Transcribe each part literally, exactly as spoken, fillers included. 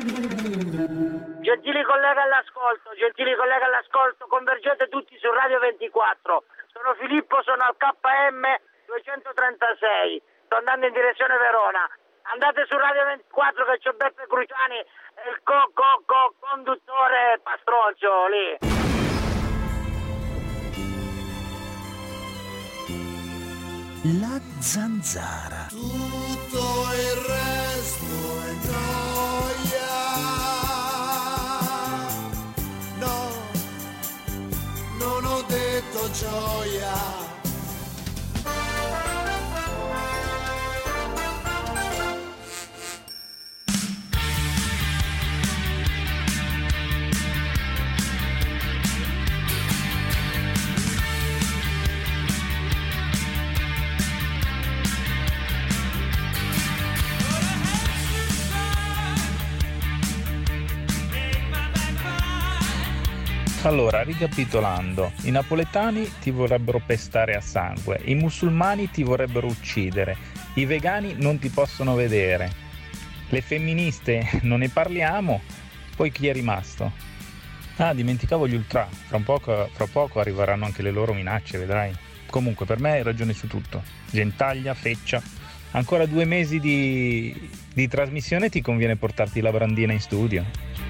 Gentili colleghi all'ascolto, gentili colleghi all'ascolto, convergete tutti su Radio ventiquattro. Sono Filippo, sono al K M duecentotrentasei, sto andando in direzione Verona. Andate su Radio ventiquattro che c'è Beppe Cruciani e il co, co, co conduttore Pastroncio lì. La zanzara. Tutto il resto è gioia. No, non ho detto gioia. Allora, ricapitolando, i napoletani ti vorrebbero pestare a sangue, i musulmani ti vorrebbero uccidere, i vegani non ti possono vedere, le femministe non ne parliamo, poi chi è rimasto? Ah, dimenticavo gli ultra, fra un poco, fra poco arriveranno anche le loro minacce, vedrai. Comunque, per me hai ragione su tutto. Gentaglia, feccia. Ancora due mesi di, di trasmissione ti conviene portarti la brandina in studio.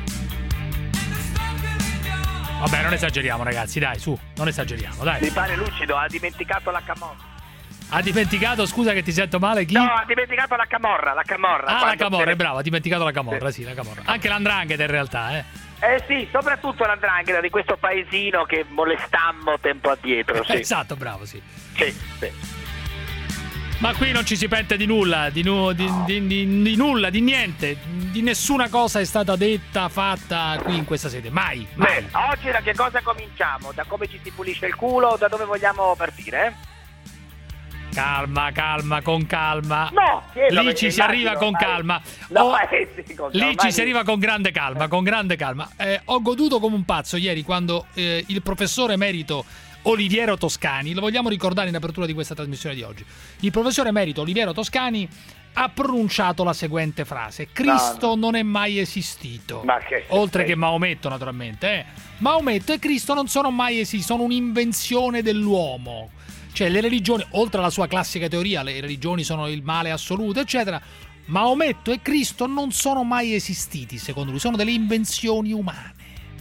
Vabbè, non esageriamo ragazzi, dai, su, non esageriamo, dai. Mi pare lucido, ha dimenticato la camorra. Ha dimenticato, scusa che ti sento male, chi? No, ha dimenticato la camorra, la camorra. Ah, la camorra, te... è bravo, ha dimenticato la camorra, sì, sì la camorra. Anche l'andrangheta in realtà, eh. Eh sì, soprattutto l'andrangheta di questo paesino che molestammo tempo addietro, sì. Esatto, bravo, sì. Sì, sì. Ma qui non ci si pente di nulla, di, nu- di, no. di, di, di nulla, di niente, di nessuna cosa è stata detta, fatta qui in questa sede, mai, mai. Beh, oggi da che cosa cominciamo? Da come ci si pulisce il culo? Da dove vogliamo partire? Eh? Calma, calma, con calma. No, chiedo, lì ci si arriva con ormai... calma. No, oh, eh sì, con lì calma. ci si arriva con grande calma, con grande calma. Eh, ho goduto come un pazzo ieri quando eh, il professore emerito Oliviero Toscani, lo vogliamo ricordare in apertura di questa trasmissione di oggi. Il professore emerito Oliviero Toscani ha pronunciato la seguente frase: Cristo no, no. non è mai esistito. Ma che oltre sei? che Maometto, naturalmente. Eh. Maometto e Cristo non sono mai esistiti, sono un'invenzione dell'uomo. Cioè le religioni, oltre alla sua classica teoria, le religioni sono il male assoluto, eccetera. Maometto e Cristo non sono mai esistiti, secondo lui, sono delle invenzioni umane.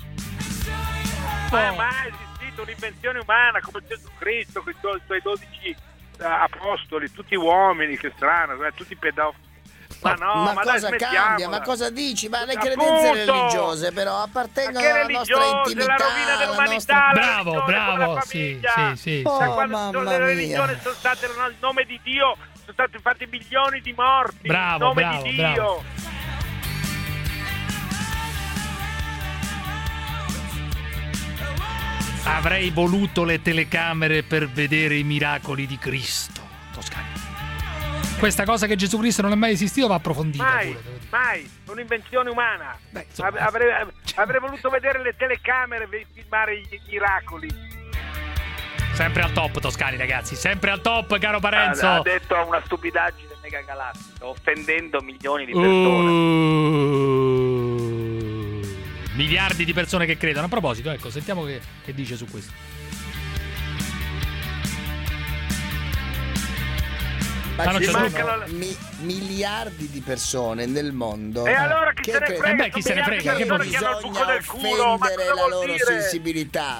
Ma mai esistito un'invenzione umana come Gesù Cristo con i suoi dodici apostoli, tutti uomini, che strano, tutti pedofili. Ma no, ma, ma cosa dai, cambia? Ma cosa dici? Ma le Appunto, credenze religiose però appartengono alla nostra intimità, la rovina dell'umanità, nostra... bravo, la bravo, sì, sì, sì, oh, sì. Quando le religioni sono state nel nome di Dio, sono stati fatti milioni di morti, bravo, nel nome bravo, di Dio. Bravo. Avrei voluto le telecamere per vedere i miracoli di Cristo. Toscani. Questa cosa che Gesù Cristo non è mai esistito va approfondita. Mai, pure, mai, un'invenzione umana. Beh, insomma, avrei, avrei voluto vedere le telecamere per filmare i miracoli. Sempre al top, Toscani, ragazzi, sempre al top, caro Parenzo. Ha detto una stupidaggine mega galattica, offendendo milioni di persone. Uh, miliardi di persone che credono. A proposito, ecco, sentiamo che, che dice su questo. Ma ah, ci sono sono mi- miliardi di persone nel mondo. E allora chi che se ne cre- frega? Eh beh, chi se ne frega? Che Che persone che hanno il buco del culo, ma offendere cosa la vuol loro dire? sensibilità.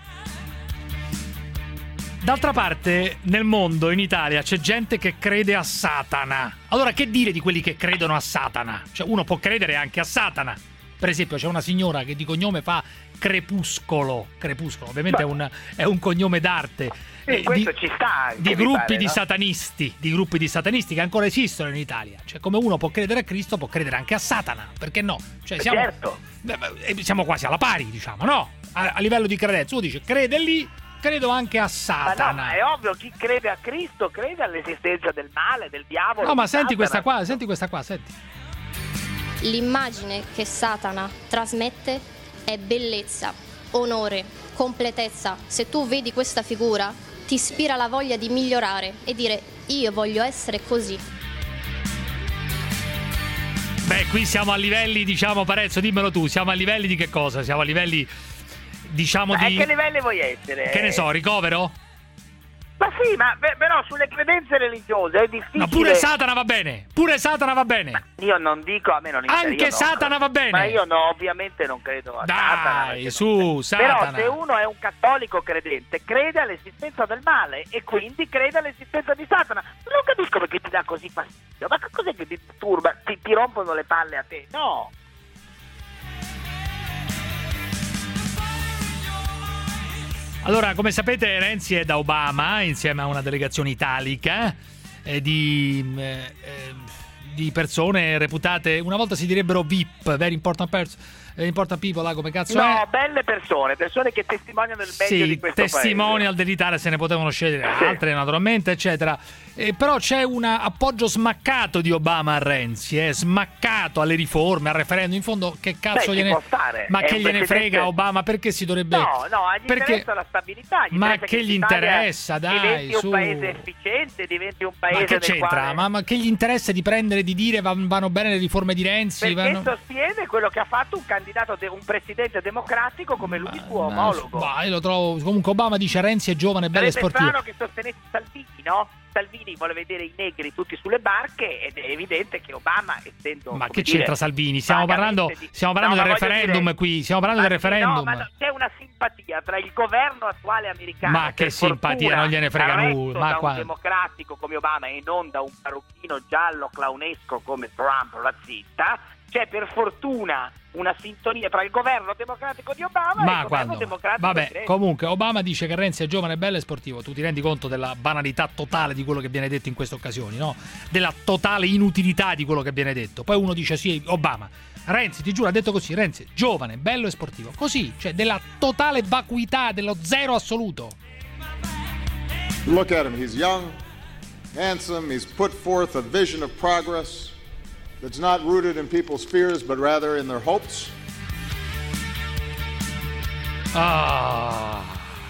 D'altra parte, nel mondo, in Italia, c'è gente che crede a Satana. Allora, che dire di quelli che credono a Satana? Cioè, uno può credere anche a Satana. Per esempio, c'è una signora che di cognome fa Crepuscolo. Crepuscolo, ovviamente è un, è un cognome d'arte. Sì, questo di, ci sta anche, di gruppi pare, di no? satanisti, di gruppi di satanisti che ancora esistono in Italia. Cioè, come uno può credere a Cristo, può credere anche a Satana. Perché no? Cioè, siamo, certo. siamo quasi alla pari, diciamo, no? A, a livello di credenza. Uno dice, crede lì, credo anche a Satana. Ma no, ma è ovvio, chi crede a Cristo crede all'esistenza del male, del diavolo. No, ma di senti Satana. questa qua, senti questa qua, senti. L'immagine che Satana trasmette è bellezza, onore, completezza. Se tu vedi questa figura, ti ispira la voglia di migliorare e dire io voglio essere così. Beh, Beh, qui siamo a livelli, diciamo, Parezzo, dimmelo tu, siamo a livelli di che cosa? Siamo a livelli, diciamo, Ma di... a che livelli vuoi essere? Che ne so, ricovero? Ma sì, ma beh, però sulle credenze religiose è difficile. Ma pure Satana va bene, pure Satana va bene. Ma io non dico, a me non interessa. Anche io Satana no, va bene. Ma io no, ovviamente non credo a Dai, Satana. su, Satana. Però se uno è un cattolico credente, crede all'esistenza del male e quindi crede all'esistenza di Satana. Non capisco perché ti dà così fastidio. Ma che cos'è che ti turba? Ti, ti rompono le palle a te? No. Allora, come sapete, Renzi è da Obama insieme a una delegazione italica eh, di, eh, di persone reputate, una volta si direbbero V I P, very important person, important people, là, come cazzo no, è? belle persone, persone che testimoniano il meglio sì, di questo testimonial paese. dell'Italia, se ne potevano scegliere Sì. altre naturalmente, eccetera. Eh, però c'è un appoggio smaccato di Obama a Renzi, eh, smaccato alle riforme, al referendum. In fondo, che cazzo Beh, gliene, ci può stare. ma È che un gliene presidente- frega Obama? Perché si dovrebbe? No, no, gli perché... interessa la stabilità. Gli Ma interessa che gli l'Italia interessa, dai, diventi su. un paese efficiente, diventi un paese Ma che nel c'entra? quale... Ma, ma che gli interessa di prendere, di dire van- vanno bene le riforme di Renzi? Perché Vanno... sostiene quello che ha fatto un candidato, de- un presidente democratico come lui, suo Ma- omologo. ma io lo trovo. Comunque Obama dice Renzi è giovane, bello e Sarebbe sportivo. strano che sostenesse Salvini, no? Salvini vuole vedere i negri tutti sulle barche ed è evidente che Obama, essendo... Ma come che dire, c'entra Salvini? Stiamo parlando, vagamente di- stiamo parlando No, del ma voglio referendum dire- qui, stiamo parlando del Ma sì, referendum. No, ma no, c'è una simpatia tra il governo attuale americano. Ma che per simpatia, fortuna non gliene frega retto nulla, ma da qua- un democratico come Obama e non da un parrucchino giallo clownesco come Trump razzista. C'è per fortuna una sintonia tra il governo democratico di Obama e Ma il governo quando? democratico di Vabbè, Renzi. comunque Obama dice che Renzi è giovane, bello e sportivo. Tu ti rendi conto della banalità totale di quello che viene detto in queste occasioni, no? Della totale inutilità di quello che viene detto. Poi uno dice sì, Obama. Renzi, ti giuro, ha detto così, Renzi, giovane, bello e sportivo. Così, cioè della totale vacuità, dello zero assoluto. Look at him, he's young, handsome, he's put forth a vision of progress that's not rooted in people's fears but rather in their hopes. Ah.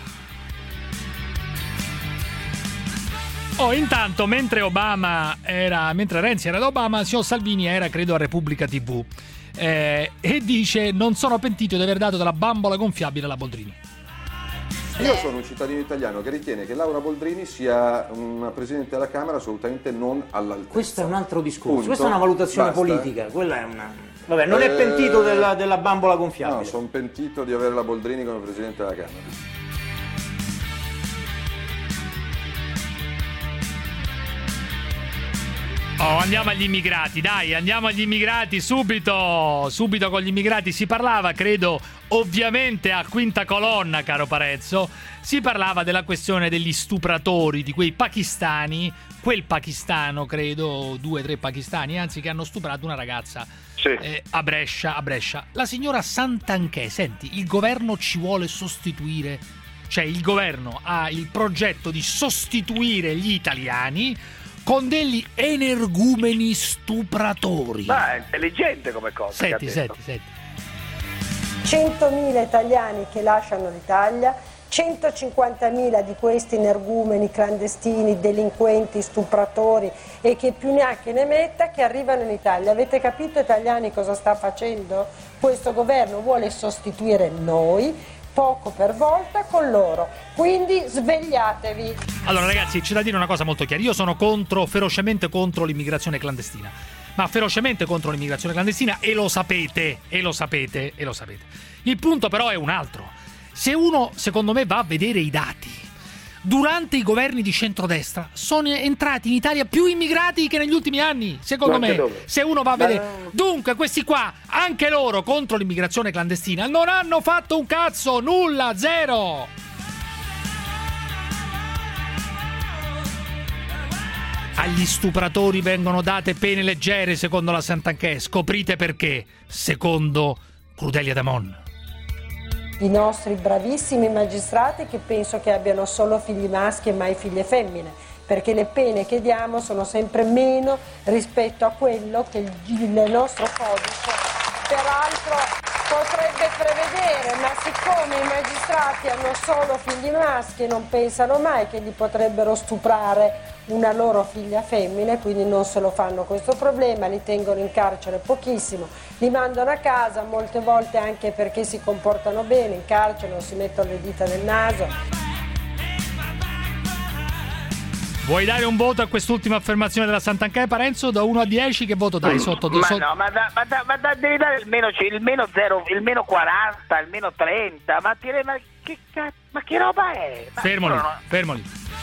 Oh, intanto, mentre Obama era, mentre Renzi era da Obama, signor Salvini era, credo, a Repubblica tivù. Eh, e dice: non sono pentito di aver dato della bambola gonfiabile alla Boldrini. Io sono un cittadino italiano che ritiene che Laura Boldrini sia una Presidente della Camera assolutamente non all'altezza. Questo è un altro discorso, Punto. questa è una valutazione Basta. politica, quella è una... Vabbè, non è pentito della, della bambola gonfiabile. No, sono pentito di avere la Boldrini come Presidente della Camera. Oh, andiamo agli immigrati, dai, andiamo agli immigrati subito, subito con gli immigrati. Si parlava, credo, ovviamente a quinta colonna, caro Parezzo, si parlava della questione degli stupratori, di quei pakistani, quel pakistano, credo, due o tre pakistani, anzi, che hanno stuprato una ragazza Sì. eh, a Brescia, a Brescia. La signora Santanchè, senti, il governo ci vuole sostituire, cioè il governo ha il progetto di sostituire gli italiani con degli energumeni stupratori. Ma è intelligente come cosa. Senti, che ha detto. senti, senti. centomila italiani che lasciano l'Italia, centocinquantamila di questi energumeni clandestini, delinquenti, stupratori e che più neanche ne metta che arrivano in Italia. Avete capito, italiani, cosa sta facendo? Questo governo vuole sostituire noi poco per volta con loro, quindi svegliatevi. Allora ragazzi, c'è da dire una cosa molto chiara. Io sono contro, ferocemente contro l'immigrazione clandestina, ma ferocemente contro l'immigrazione clandestina, e lo sapete, e lo sapete, e lo sapete. Il punto però è un altro. Se uno, secondo me, va a vedere i dati, durante i governi di centrodestra sono entrati in Italia più immigrati che negli ultimi anni, secondo Guarda me. dove. Se uno va a Ma vedere, no. dunque questi qua, anche loro contro l'immigrazione clandestina, non hanno fatto un cazzo, nulla, zero. Agli stupratori vengono date pene leggere, secondo la Santanchè. Scoprite perché, secondo Crudelia Damon. I nostri bravissimi magistrati, che penso che abbiano solo figli maschi e mai figlie femmine, perché le pene che diamo sono sempre meno rispetto a quello che il, il nostro codice, peraltro potrebbe prevedere, ma siccome i magistrati hanno solo figli maschi e non pensano mai che gli potrebbero stuprare una loro figlia femmina, quindi non se lo fanno questo problema, li tengono in carcere pochissimo, li mandano a casa, molte volte anche perché si comportano bene, in carcere non si mettono le dita nel naso. Vuoi dare un voto a quest'ultima affermazione della Santanchè, Parenzo? Da uno a dieci che voto dai? Sotto, ma sotto... no, ma, da, ma, da, ma da, devi dare il meno, il meno zero, il meno quaranta, il meno trenta, ma, tire, ma, che, ma che roba è? Ma fermoli, no, no. fermoli.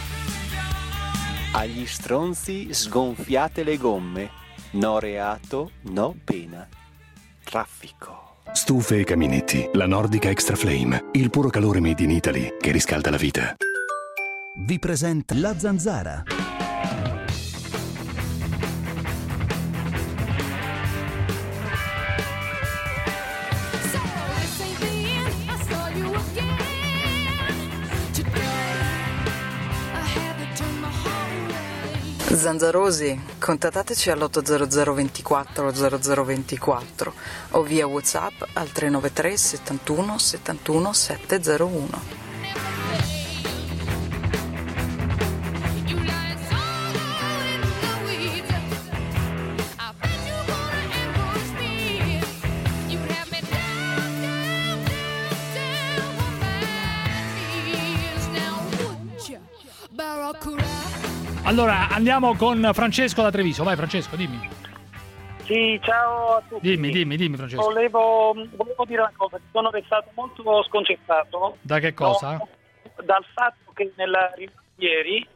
Agli stronzi sgonfiate le gomme. No reato, no pena. Traffico. Stufe e caminetti. La Nordica Extra Flame. Il puro calore made in Italy che riscalda la vita. Vi presenta La Zanzara. Zanzarosi, contattateci all'otto zero zero ventiquattro zero zero ventiquattro o via WhatsApp al tre nove tre settantuno settantuno settecentouno. Allora andiamo con Francesco da Treviso. Vai Francesco, dimmi. Sì, ciao a tutti. Dimmi, dimmi, dimmi Francesco. Volevo, volevo dire una cosa, sono restato molto sconcertato. Da che cosa? No, dal fatto che nella riunione di ieri,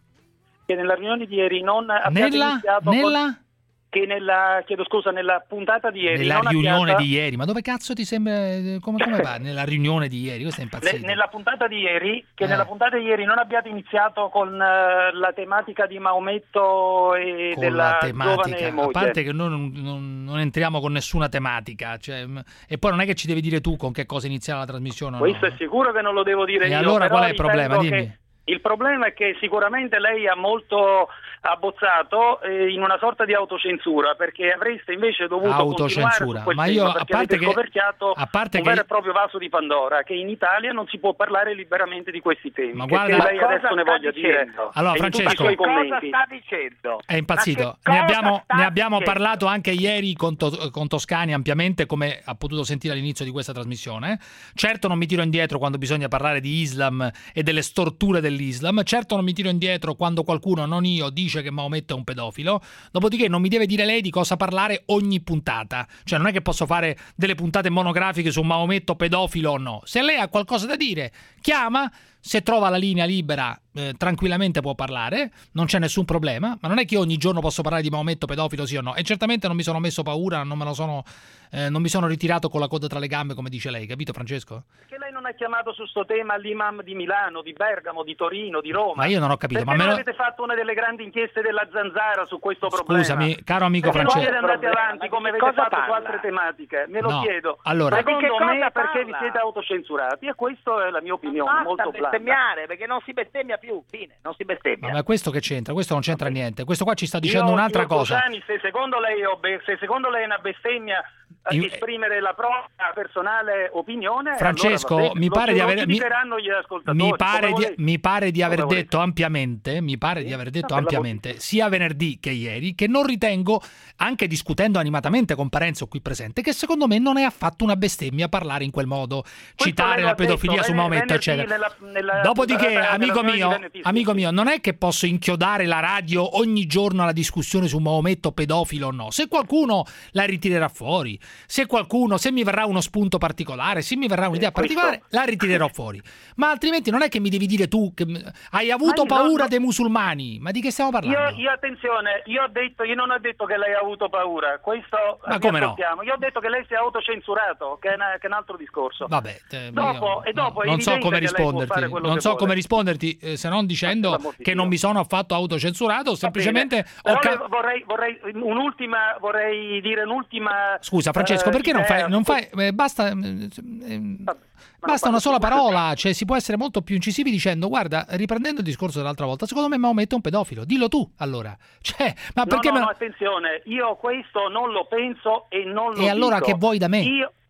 che nella riunione di ieri non abbiate nella, iniziato nella? Con, che nella, chiedo scusa, nella puntata di ieri. Nella non riunione abbiate, di ieri, ma dove cazzo ti sembra? Come, come va? Nella riunione di ieri, questo è impazzito. Ne, nella puntata di ieri, che eh. nella puntata di ieri non abbiate iniziato con uh, la tematica di Maometto e Con della la tematica, giovane a moglie. parte che noi non, non, non entriamo con nessuna tematica, cioè, e poi non è che ci devi dire tu con che cosa iniziare la trasmissione. Questo no. è sicuro che non lo devo dire E io. allora però qual è il problema? ritengo Dimmi. che il problema è che sicuramente lei ha molto abbozzato eh, in una sorta di autocensura, perché avreste invece dovuto Autocensura. continuare su quel Ma tema, io, a perché parte avete che- scoperchiato a parte un che- vero e proprio vaso di Pandora, che in Italia non si può parlare liberamente di questi temi. Ma che guarda- se lei Ma cosa adesso ne sta voglia dire dicendo? Allora, in tutti i Francesco- suoi Cosa commenti. sta dicendo? È impazzito. Ma che Ne cosa abbiamo, sta ne abbiamo dicendo? parlato anche ieri con, To- con Toscani ampiamente, come ha potuto sentire all'inizio di questa trasmissione. Certo non mi tiro indietro quando bisogna parlare di Islam e delle storture dell'Islam. Certo non mi tiro indietro quando qualcuno, non io, dice che Maometto è un pedofilo. Dopodiché non mi deve dire lei di cosa parlare ogni puntata. Cioè non è che posso fare delle puntate monografiche su Maometto pedofilo o no. Se lei ha qualcosa da dire, chiama. Se trova la linea libera, eh, tranquillamente può parlare, non c'è nessun problema, ma non è che io ogni giorno posso parlare di Maometto pedofilo sì o no, e certamente non mi sono messo paura, non me lo sono, eh, non mi sono ritirato con la coda tra le gambe, come dice lei, capito Francesco? Perché lei non ha chiamato su sto tema l'imam di Milano, di Bergamo, di Torino, di Roma? Ma io non ho capito, Perché ma me non lo- avete fatto una delle grandi inchieste della Zanzara su questo problema? Scusami, caro amico Perché non Francesco. siete andati avanti come avete cosa fatto su parla? altre tematiche? Me lo No, chiedo. allora- Secondo Ma di che me cosa perché vi parla? siete autocensurati, e questa è la mia opinione, Basta molto blanda. bestemmiare, perché non si bestemmia più, fine, non si bestemmia. Ma questo che c'entra? Questo non c'entra niente, questo qua ci sta dicendo Io- un'altra io, cosa. Cruciani, se secondo lei ho be- se secondo lei è una bestemmia eh, In- esprimere la propria personale opinione, Francesco, allora va bene. mi Lo- pare di lo aver mi, giudicheranno gli ascoltatori, mi pare come di, volete. mi pare di aver Come volete. detto ampiamente, mi pare di aver detto per la ampiamente sia venerdì che ieri che non ritengo, anche discutendo animatamente con Parenzo qui presente, che secondo me non è affatto una bestemmia parlare in quel modo, citare lei la l'ha pedofilia detto, su ven- Maometto, venerdì eccetera. nella- nella- Dopodiché, nella- amico nella- mio, venerdì, sì, amico sì. mio, non è che posso inchiodare la radio ogni giorno alla discussione su Maometto pedofilo o no. Se qualcuno la ritirerà fuori, se qualcuno, se mi verrà uno spunto particolare, se mi verrà un'idea questo- particolare, la ritirerò fuori. Ma altrimenti non è che mi devi dire tu che hai avuto Ma io- paura no. dei musulmani. Ma di che stiamo parlando? Io, io attenzione, io ho detto, io non ho detto che lei ha avuto paura, questo Ma come no? ascoltiamo. Io ho detto che lei si è autocensurato, che è, una- che è un altro discorso. Vabbè, te- Dopo, io- e dopo è non so evidente come che lei può risponderti, fare quello non che so vuole. come risponderti eh, se non dicendo Per l'amor di che Dio. non mi sono affatto autocensurato, Va semplicemente bene. ho Però ca- le- vorrei, vorrei un'ultima, vorrei dire un'ultima. Scusa Francesco, eh, perché non idea fai, non su fai eh, basta, eh, eh, basta non una sola parlo più. parola, cioè si può essere molto più incisivi dicendo guarda, riprendendo il discorso dell'altra volta, secondo me Maometto è un pedofilo, dillo tu allora, cioè, ma No, perché no, me- no, attenzione, io questo non lo penso e non lo E allora dico. che vuoi da me? Io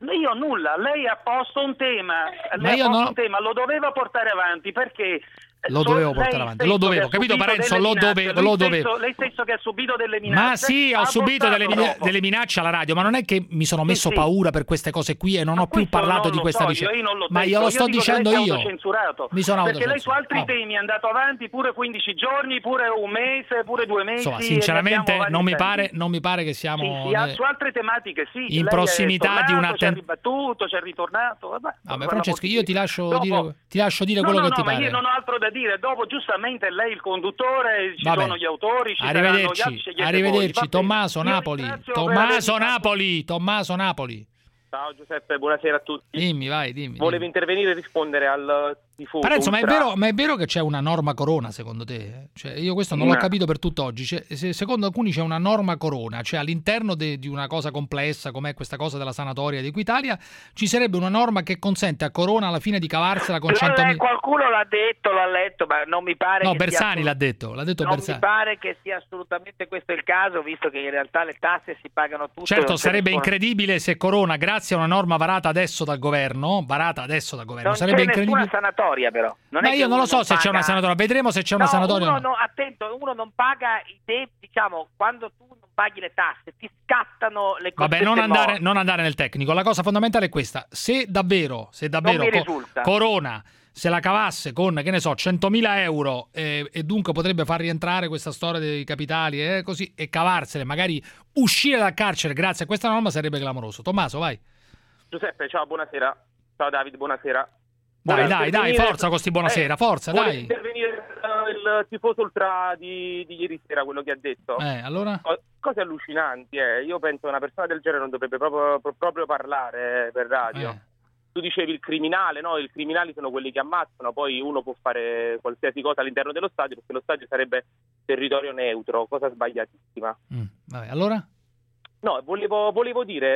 Io nulla, lei ha posto un tema, Ma lei io ha posto no- un tema, lo doveva portare avanti perché Lo so- dovevo lei portare avanti, stesso lo dovevo, che ha capito subito Parenzo? delle Lo minacce, dovevo, lui lo stesso- dovevo. Lei stesso che ha subito delle minacce. Ma sì, ho ha subito delle, votato mine- dopo. delle minacce alla radio, ma non è che mi sono messo sì. paura per queste cose qui e non ho più Questo parlato non di lo questa so, vicenda. io non l'ho Ma detto, io lo sto dico che dicendo lei si è io. autocensurato. Mi sono Perché lei su altri autocensurato. temi è andato avanti pure quindici giorni, pure un mese, pure due mesi. Insomma, e ne sinceramente abbiamo vari non mi, esempi. pare, non mi pare che siamo... Sì, sì, ah, eh, su altre tematiche sì. in Lei prossimità è di una tornato, ci ha ten- ribattuto, ci è ritornato. Vabbè, Vabbè, per Francesco, l'amor io di ti Dio. lascio Dopo- dire, ti lascio dire No, quello no, che ti no, ma pare. io non ho altro da dire. Dopo, giustamente, lei il conduttore, ci Vabbè. sono gli autori, ci saranno gli Arrivederci, altri, scegliete voi. arrivederci, Va bene. Tommaso Io Napoli, ringrazio per Tommaso avermi- Napoli, Tommaso Napoli. Ciao Giuseppe, buonasera a tutti. Dimmi, vai, dimmi. Volevo intervenire e rispondere al tifoso. Parenzo, ma è, ultra- vero, ma è vero che c'è una norma corona secondo te? eh? Cioè, io questo non l'ho No. capito per tutt'oggi. Cioè, se- secondo alcuni c'è una norma corona, cioè all'interno de- di una cosa complessa come questa cosa della sanatoria di Equitalia ci sarebbe una norma che consente a Corona alla fine di cavarsela con L'ha le- centomila... Qualcuno l'ha detto, l'ha letto, ma non mi pare No, che Bersani sia l'ha detto, l'ha detto non Bersani. mi pare che sia assolutamente questo il caso, visto che in realtà le tasse si pagano tutte. Certo, non c'è sarebbe nessuna- incredibile se Corona, grazie a una norma varata adesso dal governo, varata adesso dal governo, Non sarebbe c'è nessuna incredibile. sanatoria, però. Non Ma è io che non lo uno so se c'è una paga- sanatoria, vedremo se c'è una No, sanatoria. o uno no. no- attento, uno non paga i debiti, diciamo, quando tu non paghi le tasse, ti scattano le cose. Vabbè, non andare, non andare nel tecnico. La cosa fondamentale è questa: se davvero, se davvero mi Co- risulta. Corona se la cavasse con, che ne so, centomila euro eh, e dunque potrebbe far rientrare questa storia dei capitali eh, così, e cavarsele, magari uscire dal carcere grazie a questa norma, sarebbe clamoroso. Tommaso, vai. Giuseppe, ciao, buonasera. Ciao David, buonasera. Dai, Volevo dai, dai, intervenire- forza con sti buonasera, Eh, forza, volevo dai. intervenire eh, il tifoso ultra di, di ieri sera, quello che ha detto. Eh, allora? Co- Cose allucinanti, eh. Io penso che una persona del genere non dovrebbe proprio, pro- proprio parlare eh, per radio. Eh. Tu dicevi il criminale, no? I criminali sono quelli che ammazzano, poi uno può fare qualsiasi cosa all'interno dello stadio, perché lo stadio sarebbe territorio neutro, cosa sbagliatissima. Mm, vabbè, allora? No, volevo, volevo dire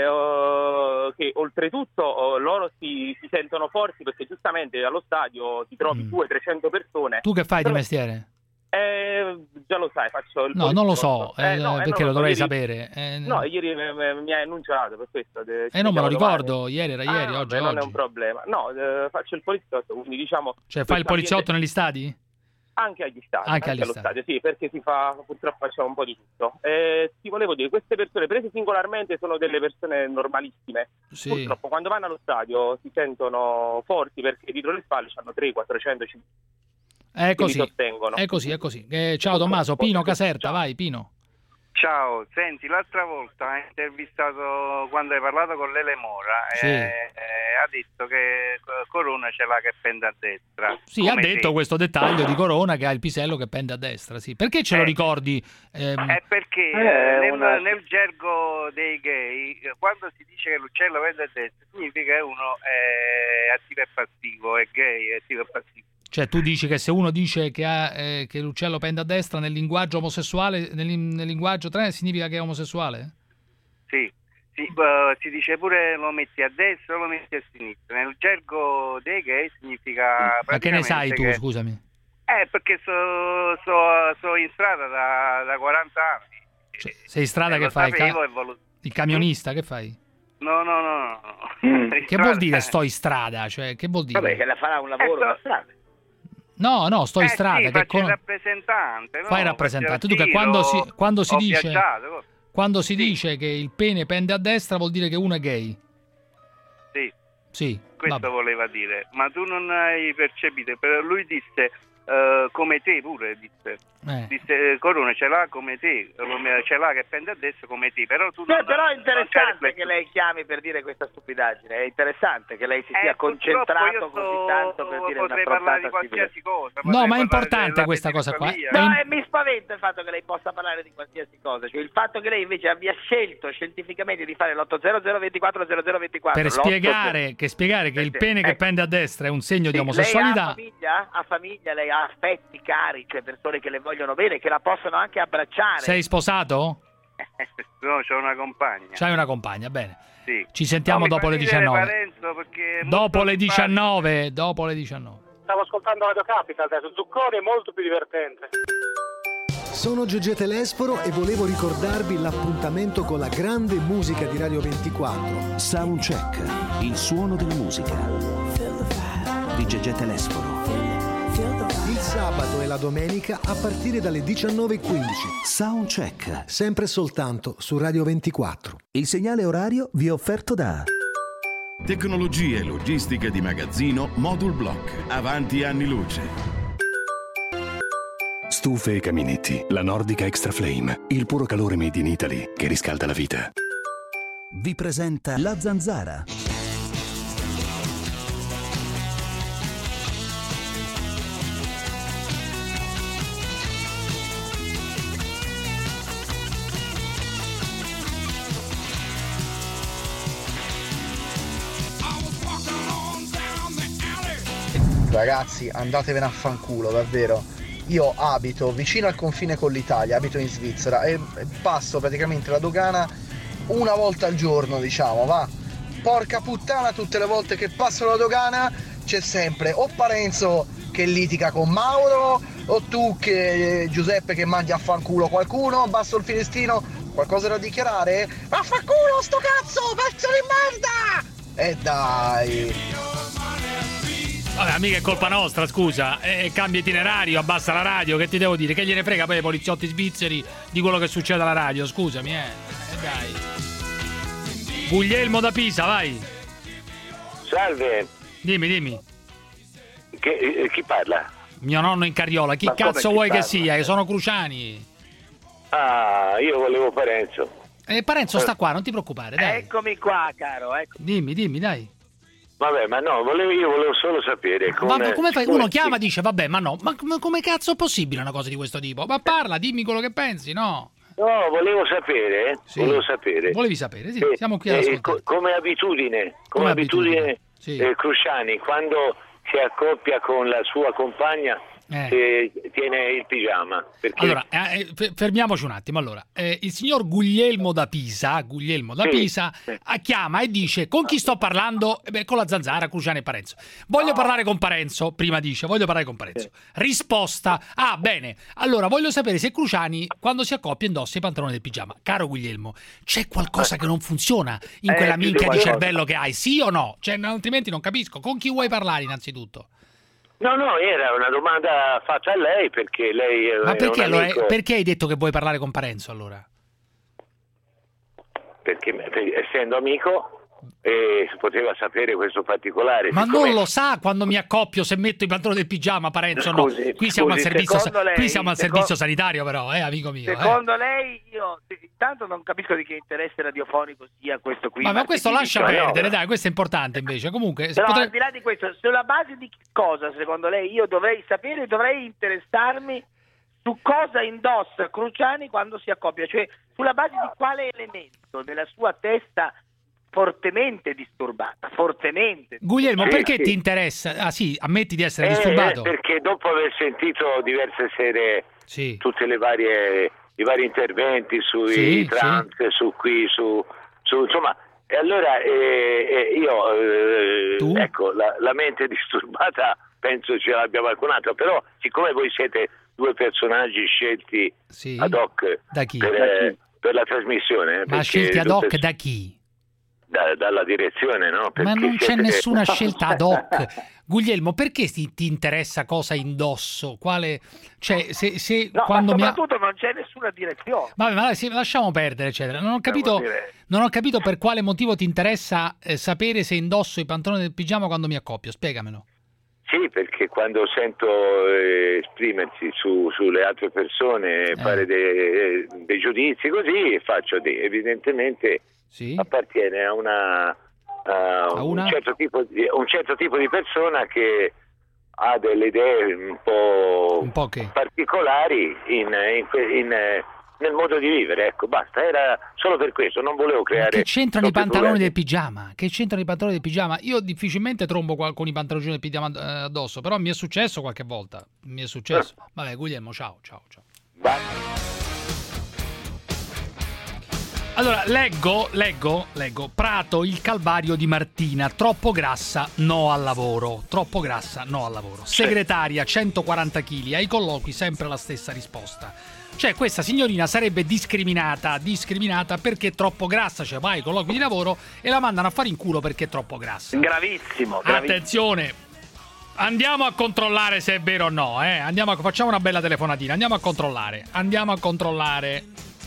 eh, che oltretutto eh, loro si, si sentono forti perché giustamente allo stadio ti trovi Mm. duecento trecento persone. Tu che fai di Però- mestiere? Eh, già lo sai, faccio il No, non lo poliziotto. so, eh, no, eh, perché non lo so, dovrei ieri- sapere. Eh, No, ieri eh, eh, mi hai annunciato per questo. de- ci eh, non me lo vediamo domani. ricordo, ieri era Ah, ieri, vabbè, oggi è non è oggi. un problema. No, eh, faccio il poliziotto, quindi diciamo... Cioè, fai il questo poliziotto ambiente- negli stadi? Anche agli stadi, Anche anche, agli allo stadi. stadio, sì, perché si fa, purtroppo facciamo un po' di tutto. Eh, ti volevo dire, queste persone prese singolarmente sono delle persone normalissime. Sì. Purtroppo quando vanno allo stadio si sentono forti perché dietro le spalle hanno trecento, quattrocento, cinquecento È che li così, sostengono. è così, è così. Eh, ciao Tommaso, Pino Caserta, vai Pino. Ciao, senti, l'altra volta hai intervistato quando hai parlato con Lele Mora Sì. e, e ha detto che Corona ce l'ha che pende a destra. Sì, Come ha detto te. questo dettaglio di Corona che ha il pisello che pende a destra, sì. Perché ce lo Eh. ricordi? Ehm, È perché Eh, eh, nel, una- nel gergo dei gay, eh, quando si dice che l'uccello pende a destra, significa che uno è attivo e passivo, è gay, è attivo e passivo. Cioè tu dici che se uno dice che, ha, eh, che l'uccello pende a destra nel linguaggio omosessuale, nel, nel linguaggio trans significa che è omosessuale? Sì, sì, eh, si dice pure lo metti a destra o lo metti a sinistra. Nel gergo dei gay significa Ma che ne sai tu, praticamente che- scusami? Eh, perché so, so, so in strada da, da quaranta anni. Cioè, sei in strada Eh, che lo fai? sapevo Ca- e volu- il camionista che fai? No, no, no, no. In Che strada- vuol dire sto in strada? Cioè, che vuol dire? Vabbè, che la farà un lavoro Eh, da strada. No, no, sto in Eh, strada. sì, che faccio con- il rappresentante. no? Fai il rappresentante. Faccio Tu che il quando giro, si, quando si ho dice viaggiato. quando si dice che il pene pende a destra vuol dire che uno è gay. Sì, Sì, questo vabbè. voleva dire. Ma tu non hai percepito. Però lui disse eh, come te pure, disse. Eh. Disse eh, Corona ce l'ha come te, come- ce l'ha che pende a destra come te. Però tu Beh, non, però è non c'hai interessante riflettuto. che lei chiami per dire questa stupidaggine, è interessante che lei si Eh, sia purtroppo concentrato io così sto- tanto per dire una potrei parlare di frottata simile. qualsiasi cosa. No, potrei ma è parlare importante della questa cosa qua. pedofilia. Ma No, in- e mi spaventa il fatto che lei possa parlare di qualsiasi cosa, cioè il fatto che lei invece abbia scelto scientificamente di fare l'ottocento ventiquattro zero zero ventiquattro per spiegare che, spiegare che il pene che pende a destra è un segno di Lei ha omosessualità. famiglia? Ha famiglia, lei ha affetti cari, cioè persone che le vogliono bene, che la possono anche abbracciare. Sei sposato? No, c'ho una compagna. C'hai una compagna, bene. Sì. Ci sentiamo No, mi dopo fa le ridere diciannove. Parenzo perché è Dopo molto le simpatico. diciannove, dopo le diciannove. Stavo ascoltando Radio Capital adesso, Zucconi è molto più divertente. Sono Gegè Telesforo e volevo ricordarvi l'appuntamento con la grande musica di Radio ventiquattro. Soundcheck, il suono della musica di Gegè Telesforo. Il sabato e la domenica a partire dalle diciannove e quindici. Soundcheck, sempre soltanto su Radio ventiquattro. il segnale orario vi è offerto da Tecnologie e logistica di magazzino Modul Block. Avanti anni luce. Stufe e caminetti, la Nordica Extra Flame, il puro calore made in Italy che riscalda la vita. Vi presenta La Zanzara. Ragazzi, andatevene a fanculo, davvero. Io abito vicino al confine con l'Italia, abito in Svizzera e passo praticamente la dogana una volta al giorno, diciamo, va. Porca puttana, tutte le volte che passo la dogana c'è sempre o Parenzo che litiga con Mauro, o tu che Giuseppe che mangi a fanculo qualcuno, abbasso il finestrino, qualcosa da dichiarare? Vaffanculo sto cazzo, pezzo di merda! E dai... Vabbè, mica è colpa nostra, scusa. Eh, cambia itinerario, abbassa la radio, che ti devo dire? Che gliene frega poi ai poliziotti svizzeri di quello che succede alla radio, scusami, eh. eh dai. Guglielmo da Pisa, vai. Salve. Dimmi, dimmi. Che, eh, chi parla? Mio nonno in Carriola, chi Ma cazzo come vuoi chi che parla? sia? Che sono Cruciani. Ah, io volevo Parenzo. E eh, Parenzo sta qua, non ti preoccupare, dai. Eccomi qua, caro. Ecco. Dimmi, dimmi, dai. Vabbè, ma no, volevo, io volevo solo sapere come... Ma come fai? Uno chiama e dice, vabbè, ma no, ma come, come cazzo è possibile una cosa di questo tipo? Ma parla, dimmi quello che pensi, no? No, volevo sapere, Sì. volevo sapere. Volevi sapere, sì, Eh, siamo qui ad eh, ascoltare. co- come abitudine, come, Come abitudine, abitudine, sì. eh, Cruciani, quando si accoppia con la sua compagna, Eh. eh, tiene il pigiama. Perché... Allora, eh, eh, f- fermiamoci un attimo. Allora, eh, il signor Guglielmo da Pisa, Guglielmo da Sì, Pisa, sì. eh, chiama e dice: con chi sto parlando? Eh beh, con la Zanzara, Cruciani e Parenzo. Voglio parlare con Parenzo. Prima dice: voglio parlare con Parenzo. Risposta: ah, bene. Allora, voglio sapere se Cruciani, quando si accoppia, indossa i pantaloni del pigiama. Caro Guglielmo, c'è qualcosa che non funziona in Eh, quella sì, minchia di qualcosa. cervello che hai? Sì o no? Cioè, altrimenti non capisco. Con chi vuoi parlare, innanzitutto? No, no, era una domanda fatta a lei perché lei è Ma è perché, un allora, amico, perché hai detto che vuoi parlare con Parenzo, allora? perché per- essendo amico eh, si poteva sapere questo particolare. Ma Siccome- non lo sa quando mi accoppio se metto i pantaloni del pigiama, Parenzo, no. Scusi, Qui siamo scusi, al servizio, secondo lei- qui siamo al seco- servizio sanitario, però, eh, amico mio. eh. Secondo lei, io intanto non capisco di che interesse radiofonico sia questo qui. Ma, ma questo lascia martedì perdere, diciannove. dai, questo è importante invece. Comunque, se Però potre- al di là di questo, sulla base di che cosa secondo lei io dovrei sapere, dovrei interessarmi su cosa indossa Cruciani quando si accoppia, cioè sulla base di quale elemento nella sua testa fortemente disturbata, fortemente. Guglielmo, Sì, perché sì. ti interessa? Ah sì, ammetti di essere Eh, disturbato. perché dopo aver sentito diverse sere Sì. tutte le varie i vari interventi sui Sì, trans, su qui, su, su insomma, e allora eh, eh, io eh, ecco, la, la mente disturbata penso ce l'abbia qualcun altro, però siccome voi siete due personaggi scelti Sì. ad hoc Da chi? per, Da chi? eh, per la trasmissione, Ma perché scelti ad due hoc pers- da chi? da- dalla direzione, no? Ma Perché non c'è siete- nessuna scelta ad hoc. Guglielmo, perché ti, ti interessa cosa indosso? Quale... Cioè, se, se No, quando ma mi ha... soprattutto non c'è nessuna direzione. Vabbè, ma sì, lasciamo perdere, eccetera. Non ho capito, vuol dire- non ho capito per quale motivo ti interessa eh, sapere se indosso i pantaloni del pigiama quando mi accoppio. Spiegamelo. Sì, perché quando sento eh, esprimersi su, sulle altre persone, Eh. fare dei, dei giudizi così, faccio dei, evidentemente Sì. appartiene a una, a A una? Un, certo tipo di, un certo tipo di persona che ha delle idee un po', Un po' che? particolari in, in que- in, eh, nel modo di vivere, ecco, basta, era solo per questo, non volevo Ma creare... che c'entrano i troppi pantaloni problemi. del pigiama? Che c'entrano i pantaloni del pigiama? Io difficilmente trombo qua- con i pantaloni del pigiama eh, addosso, però mi è successo qualche volta. Mi è successo. Vabbè, Guglielmo, ciao, ciao, ciao. Allora, leggo, leggo, leggo. Prato, il calvario di Martina. Troppo grassa, no al lavoro. Troppo grassa, no al lavoro. Segretaria, centoquaranta chili. Ai colloqui sempre la stessa risposta. Cioè questa signorina sarebbe discriminata, discriminata perché è troppo grassa, cioè vai ai colloqui di lavoro e la mandano a fare in culo perché è troppo grassa. Gravissimo, gravissimo. Attenzione, andiamo a controllare se è vero o no, eh? Andiamo a, facciamo una bella telefonatina, andiamo a controllare, andiamo a controllare.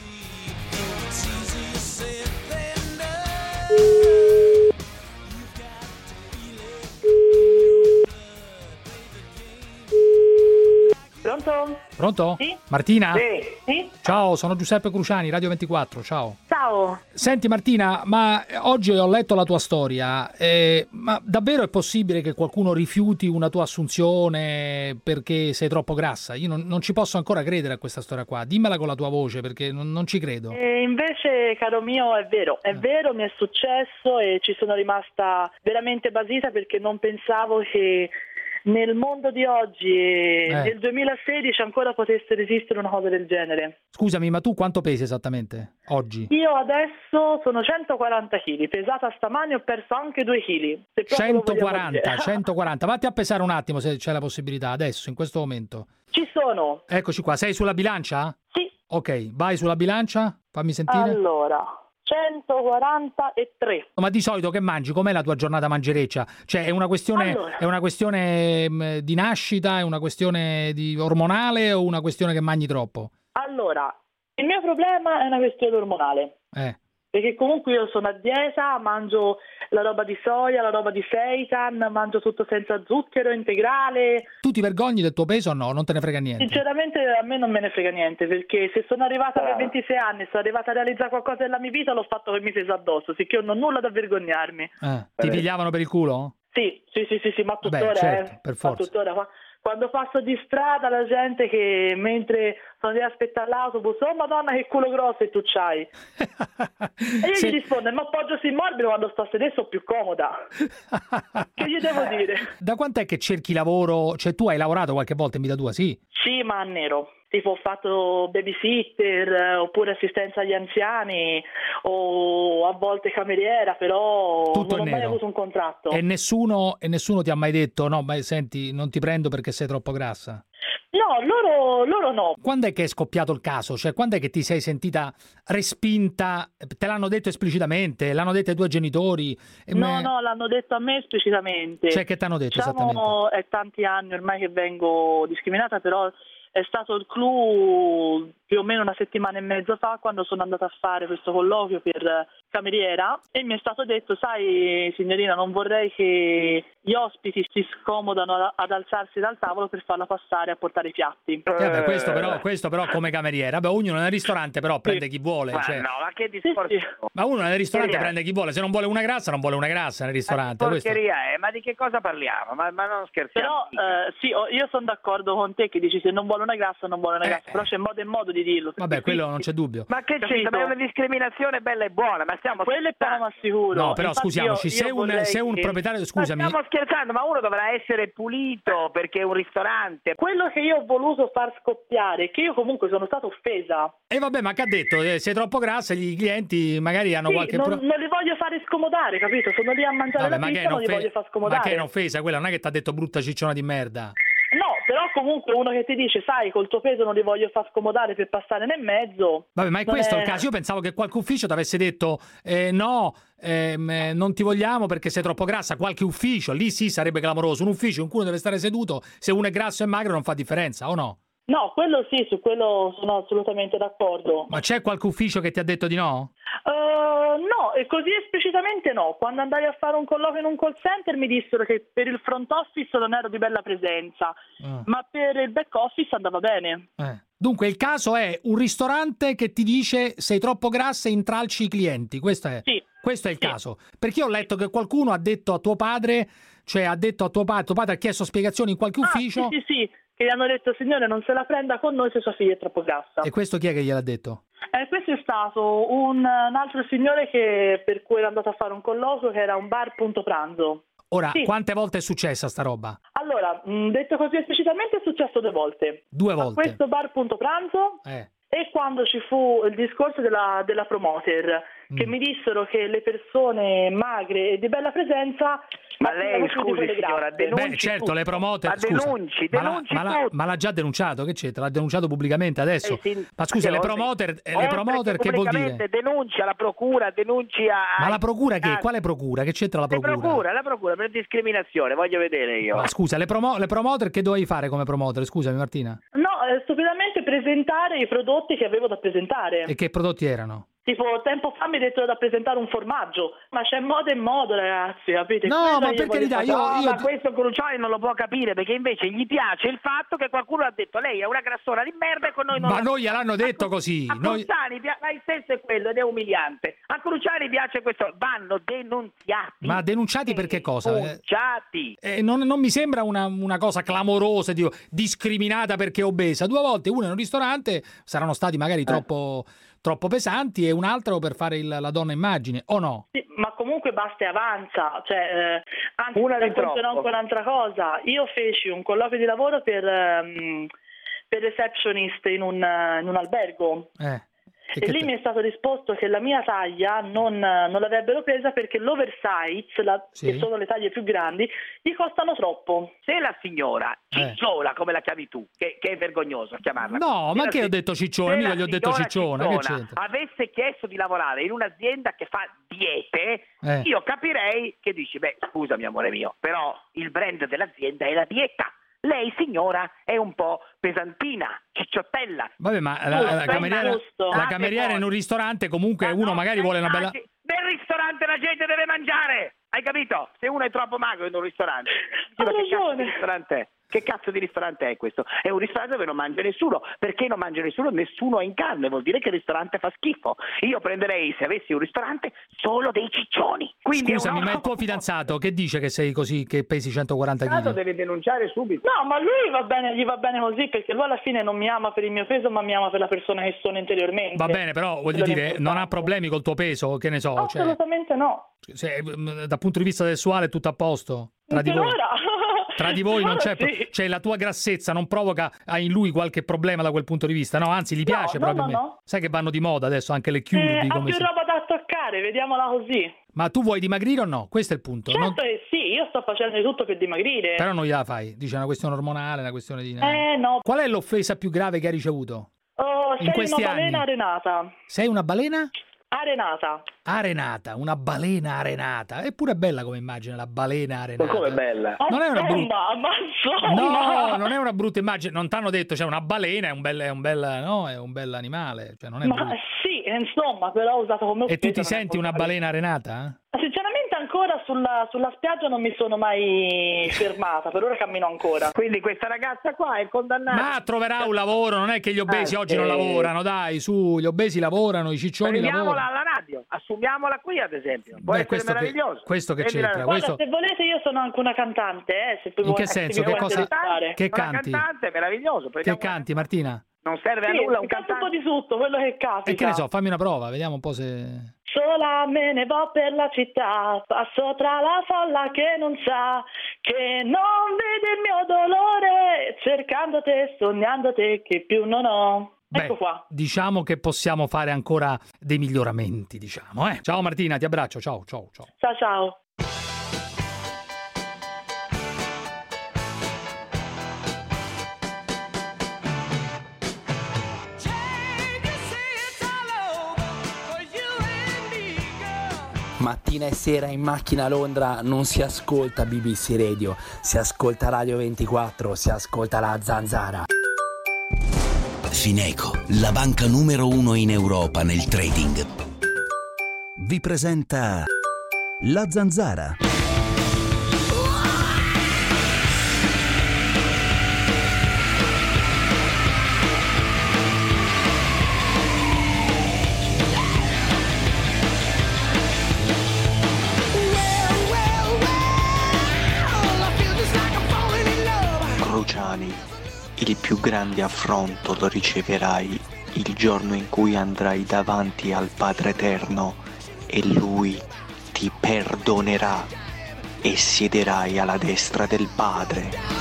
Pronto? Pronto? Sì? Martina? Sì. Sì? Ciao, sono Giuseppe Cruciani, Radio ventiquattro, ciao. Ciao. Senti Martina, ma oggi ho letto la tua storia, eh, ma davvero è possibile che qualcuno rifiuti una tua assunzione perché sei troppo grassa? Io non, non ci posso ancora credere a questa storia qua, dimmela con la tua voce perché non, non ci credo. E invece, caro mio, è vero, è vero, mi è successo e ci sono rimasta veramente basita perché non pensavo che nel mondo di oggi, eh. nel duemilasedici, ancora potesse resistere una cosa del genere. Scusami, ma tu quanto pesi esattamente oggi? Io adesso sono centoquaranta chili, pesata stamani ho perso anche due chili. centoquaranta, centoquaranta, vatti a pesare un attimo se c'è la possibilità, adesso, in questo momento. Ci sono. Eccoci qua, sei sulla bilancia? Sì. Ok, vai sulla bilancia, fammi sentire. Allora, centoquarantatré. Ma di solito che mangi? Com'è la tua giornata mangereccia? Cioè è una questione, allora. è una questione mh, di nascita, è una questione di ormonale o una questione che mangi troppo? Allora, il mio problema è una questione ormonale. Eh. Perché comunque io sono a dieta, mangio la roba di soia, la roba di seitan, mangio tutto senza zucchero, integrale. Tu ti vergogni del tuo peso o no? Non te ne frega niente? Sinceramente a me non me ne frega niente, perché se sono arrivata a ventisei anni, sono arrivata a realizzare qualcosa nella mia vita, l'ho fatto che mi peso addosso, sicché io non ho nulla da vergognarmi. Eh. Ti pigliavano per il culo? Sì, sì, sì, sì, sì, ma tuttora, Beh, certo, eh, per ma forza. tuttora. Quando passo di strada la gente che mentre sono lì a aspettare l'autobus, oh madonna che culo grosso e tu c'hai. E io Se... gli rispondo, ma appoggio sul morbido quando sto a sedere sono più comoda. Che gli devo dire? Da quant'è che cerchi lavoro? Cioè tu hai lavorato qualche volta in vita tua, sì? Sì, ma a nero. Tipo ho fatto babysitter eh, oppure assistenza agli anziani o a volte cameriera, però Tutto non ho in mai nero. avuto un contratto. E nessuno, e nessuno ti ha mai detto no, ma senti, non ti prendo perché sei troppo grassa? No, loro, loro no. Quando è che è scoppiato il caso? Cioè, quando è che ti sei sentita respinta? Te l'hanno detto esplicitamente? L'hanno detto ai tuoi genitori? E No, me... no, l'hanno detto a me esplicitamente. Cioè, che ti hanno detto diciamo, esattamente? è tanti anni ormai che vengo discriminata, però è stato il clou più o meno una settimana e mezzo fa quando sono andata a fare questo colloquio per cameriera e mi è stato detto, sai signorina, non vorrei che gli ospiti si scomodano ad alzarsi dal tavolo per farla passare a portare i piatti. Eh, beh, questo, però, questo però come cameriera, beh, ognuno nel ristorante però prende chi vuole. Ma Cioè... no, ma che discorso? Ma uno nel ristorante Porcheria. prende chi vuole, se non vuole una grassa non vuole una grassa nel ristorante. Ma che questo... porcheria è? Ma di che cosa parliamo? Ma, ma non scherziamo. Però eh, sì, oh, io sono d'accordo con te che dici se non vuole una grassa non vuole una Eh. grassa, però c'è modo e modo di dirlo. Vabbè, quello non c'è dubbio. Ma che c'è? Capito? Ma è una discriminazione bella e buona, ma stiamo Quello è poco ma sicuro. No, però Infatti scusiamoci, io- se, io un, vorrei se un che- proprietario, Ma scusami, stiamo scherzando, ma uno dovrà essere pulito perché è un ristorante. Quello che io ho voluto far scoppiare è che io comunque sono stata offesa. e vabbè, ma che ha detto? Eh, sei troppo grassa, gli clienti magari hanno Sì, qualche non, pro- non li voglio fare scomodare, capito? Sono lì a mangiare Vabbè, la ma che pizza, è non li voglio un'offesa? far Ma scomodare. che è un'offesa quella? Non è che ti ha detto brutta cicciona di merda. No, però comunque uno che ti dice, sai, col tuo peso non li voglio far scomodare per passare nel mezzo. Vabbè, ma è non questo è- il caso? Io pensavo che qualche ufficio ti avesse detto eh, no, ehm, eh, non ti vogliamo perché sei troppo grassa. Qualche ufficio, lì sì sarebbe clamoroso. Un ufficio in cui uno deve stare seduto, se uno è grasso e magro non fa differenza, o no? No, quello sì, su quello sono assolutamente d'accordo. Ma c'è qualche ufficio che ti ha detto di no? Uh, no, e così esplicitamente no. Quando andai a fare un colloquio in un call center mi dissero che per il front office non ero di bella presenza, Ah. ma per il back office andava bene. Eh. Dunque il caso è un ristorante che ti dice sei troppo grassa e intralci i clienti. Questo è, Sì. questo è il caso. Perché io ho letto che qualcuno ha detto a tuo padre, cioè ha detto a tuo padre, tuo padre ha chiesto spiegazioni in qualche ufficio. Ah, sì, sì, sì, che gli hanno detto, signore, non se la prenda con noi se sua figlia è troppo grassa. E questo chi è che gliel'ha detto? Eh, questo è stato un, un altro signore che, per cui era andato a fare un colloquio che era un bar punto pranzo. Ora, Sì. quante volte è successa sta roba? Allora, mh, detto così esplicitamente è successo due volte. Due A volte. questo bar punto pranzo Eh. e quando ci fu il discorso della, della promoter, che mi dissero che le persone magre e di bella presenza. Ma lei, scusi signora, denunci Beh, certo, tutto. le promoter, ma scusa, denunci, ma, la- denunci ma, la- tutto. ma l'ha già denunciato, che c'entra? L'ha denunciato pubblicamente adesso? Eh sì, ma scusa, sì, le oltre- promoter, eh, le oltre promoter che vuol dire? pubblicamente Denuncia alla procura, denunci a... Ma la procura che? Ah, Quale procura? Che c'entra la La procura? procura, la procura per discriminazione, voglio vedere io. Ma scusa, le, promo- le promoter che dovevi fare come promoter? Scusami Martina. No, eh, stupidamente presentare i prodotti che avevo da presentare. E che prodotti erano? Tipo, tempo fa mi ha detto da presentare un formaggio, ma c'è modo e modo, ragazzi, capite? No, Quello ma io per voglio carità, fare. io- No, io- ma questo Cruciani non lo può capire, perché invece gli piace il fatto che qualcuno ha detto lei è una grassona di merda e con noi non Ma la- noi gliel'hanno detto così. A Noi... Cruciani piace, ma il senso è quello ed è umiliante. A Cruciani piace questo, vanno denunziati. Ma denunciati per che cosa? Eh, Denunciati. eh, non, non mi sembra una, una cosa clamorosa, dico, discriminata perché è obesa. Due volte, una in un ristorante, saranno stati magari troppo, troppo pesanti, e un altro per fare il- la donna immagine, o no? Sì, ma comunque basta e avanza, cioè, eh, anzi, Una di racconterò troppo. anche un'altra cosa. Io feci un colloquio di lavoro per, ehm, per receptionist in un, in un albergo. Eh. E lì mi è stato risposto che la mia taglia non, non l'avrebbero presa perché l'oversize, la, Sì. che sono le taglie più grandi, gli costano troppo. Se la signora Eh. Cicciola, come la chiami tu, che, che è vergognoso chiamarla. No, Se ma la che ho si- detto ciccione? se Mica la gli ho detto signora cicciona, che Cicciola c'entra? avesse chiesto di lavorare in un'azienda che fa diete, Eh. io capirei che dici, beh, scusami amore mio, però il brand dell'azienda è la dieta. Lei, signora, è un po' pesantina, cicciottella. Vabbè, ma la, la Giusto, cameriera, giusto. la Ah, cameriera che in un poi- ristorante, comunque uno magari vuole una bella... Nel ristorante la gente deve mangiare, hai capito? Se uno è troppo magro in un ristorante, dice, ma che cazzo di ristorante è? Che cazzo di ristorante è questo? È un ristorante dove non mangia nessuno. Perché non mangia nessuno? Nessuno è in carne, vuol dire che il ristorante fa schifo. Io prenderei, se avessi un ristorante, solo dei ciccioni. Quindi è Scusami, una- ma il tuo fidanzato che dice che sei così, che pesi centoquaranta Tanto chili? deve denunciare subito. No, ma lui va bene, gli va bene così, perché lui alla fine non mi ama per il mio peso, ma mi ama per la persona che sono interiormente. Va bene, però voglio Quello è dire, importante. non ha problemi col tuo peso, che ne so, cioè, Assolutamente no. se, mh, dal punto di vista sessuale è tutto a posto? Tra di Per voi? ora. Tra di voi non Ora c'è, sì. cioè la tua grassezza non provoca a in lui qualche problema da quel punto di vista, no? Anzi, gli piace no, no, probabilmente. no. Sai che vanno di moda adesso anche le Eh, curvy, ha come più si... roba da toccare, vediamola così. Ma tu vuoi dimagrire o no? Questo è il punto. Certo non- che sì, io sto facendo di tutto per dimagrire. Però non gliela fai, dice una questione ormonale, una questione di... Eh no. Qual è l'offesa più grave che hai ricevuto? Oh, in sei questi una balena anni? arenata. Sei una balena? Arenata. Arenata, una balena arenata. Eppure è bella come immagine, la balena arenata. Come bella? Non è una brutta... Ma insomma. No, non è una brutta immagine. Non t'hanno detto, cioè una balena è un bel, è un bel, no, è un bel animale. Cioè, non è Ma brutto. sì, insomma, però ho usato come E tu offesa, ti non è senti una colpa balena arenata? mia. Sinceramente ancora sulla, sulla spiaggia non mi sono mai fermata, per ora cammino ancora. Quindi questa ragazza qua è condannata. Ma troverà un lavoro, non è che gli obesi Ah, oggi non sì. lavorano, dai, su, gli obesi lavorano, i ciccioni Prendiamola lavorano. alla radio, assumiamola qui ad esempio. Può Beh, essere questo che- meraviglioso. questo che Prendila- c'entra, Guarda, questo- se volete io sono anche una cantante, eh, se In che senso? Che cosa- che Una canti? cantante, meraviglioso. Che prendiamo- canti, Martina? Non serve a Sì, nulla un canto un cantante. po' di tutto, quello che capita. E che ne so, fammi una prova, vediamo un po' se... Sola me ne vo per la città, passo tra la folla che non sa, che non vede il mio dolore, cercando te, sognando te, che più non ho. Ecco Beh, qua. diciamo che possiamo fare ancora dei miglioramenti, diciamo, eh. Ciao Martina, ti abbraccio, ciao, ciao, ciao. Ciao ciao. Mattina e sera in macchina a Londra non si ascolta B B C Radio, si ascolta Radio ventiquattro, si ascolta la Zanzara. Fineco, la banca numero uno in Europa nel trading, vi presenta La Zanzara. Cruciani, il più grande affronto lo riceverai il giorno in cui andrai davanti al Padre Eterno e Lui ti perdonerà e siederai alla destra del Padre.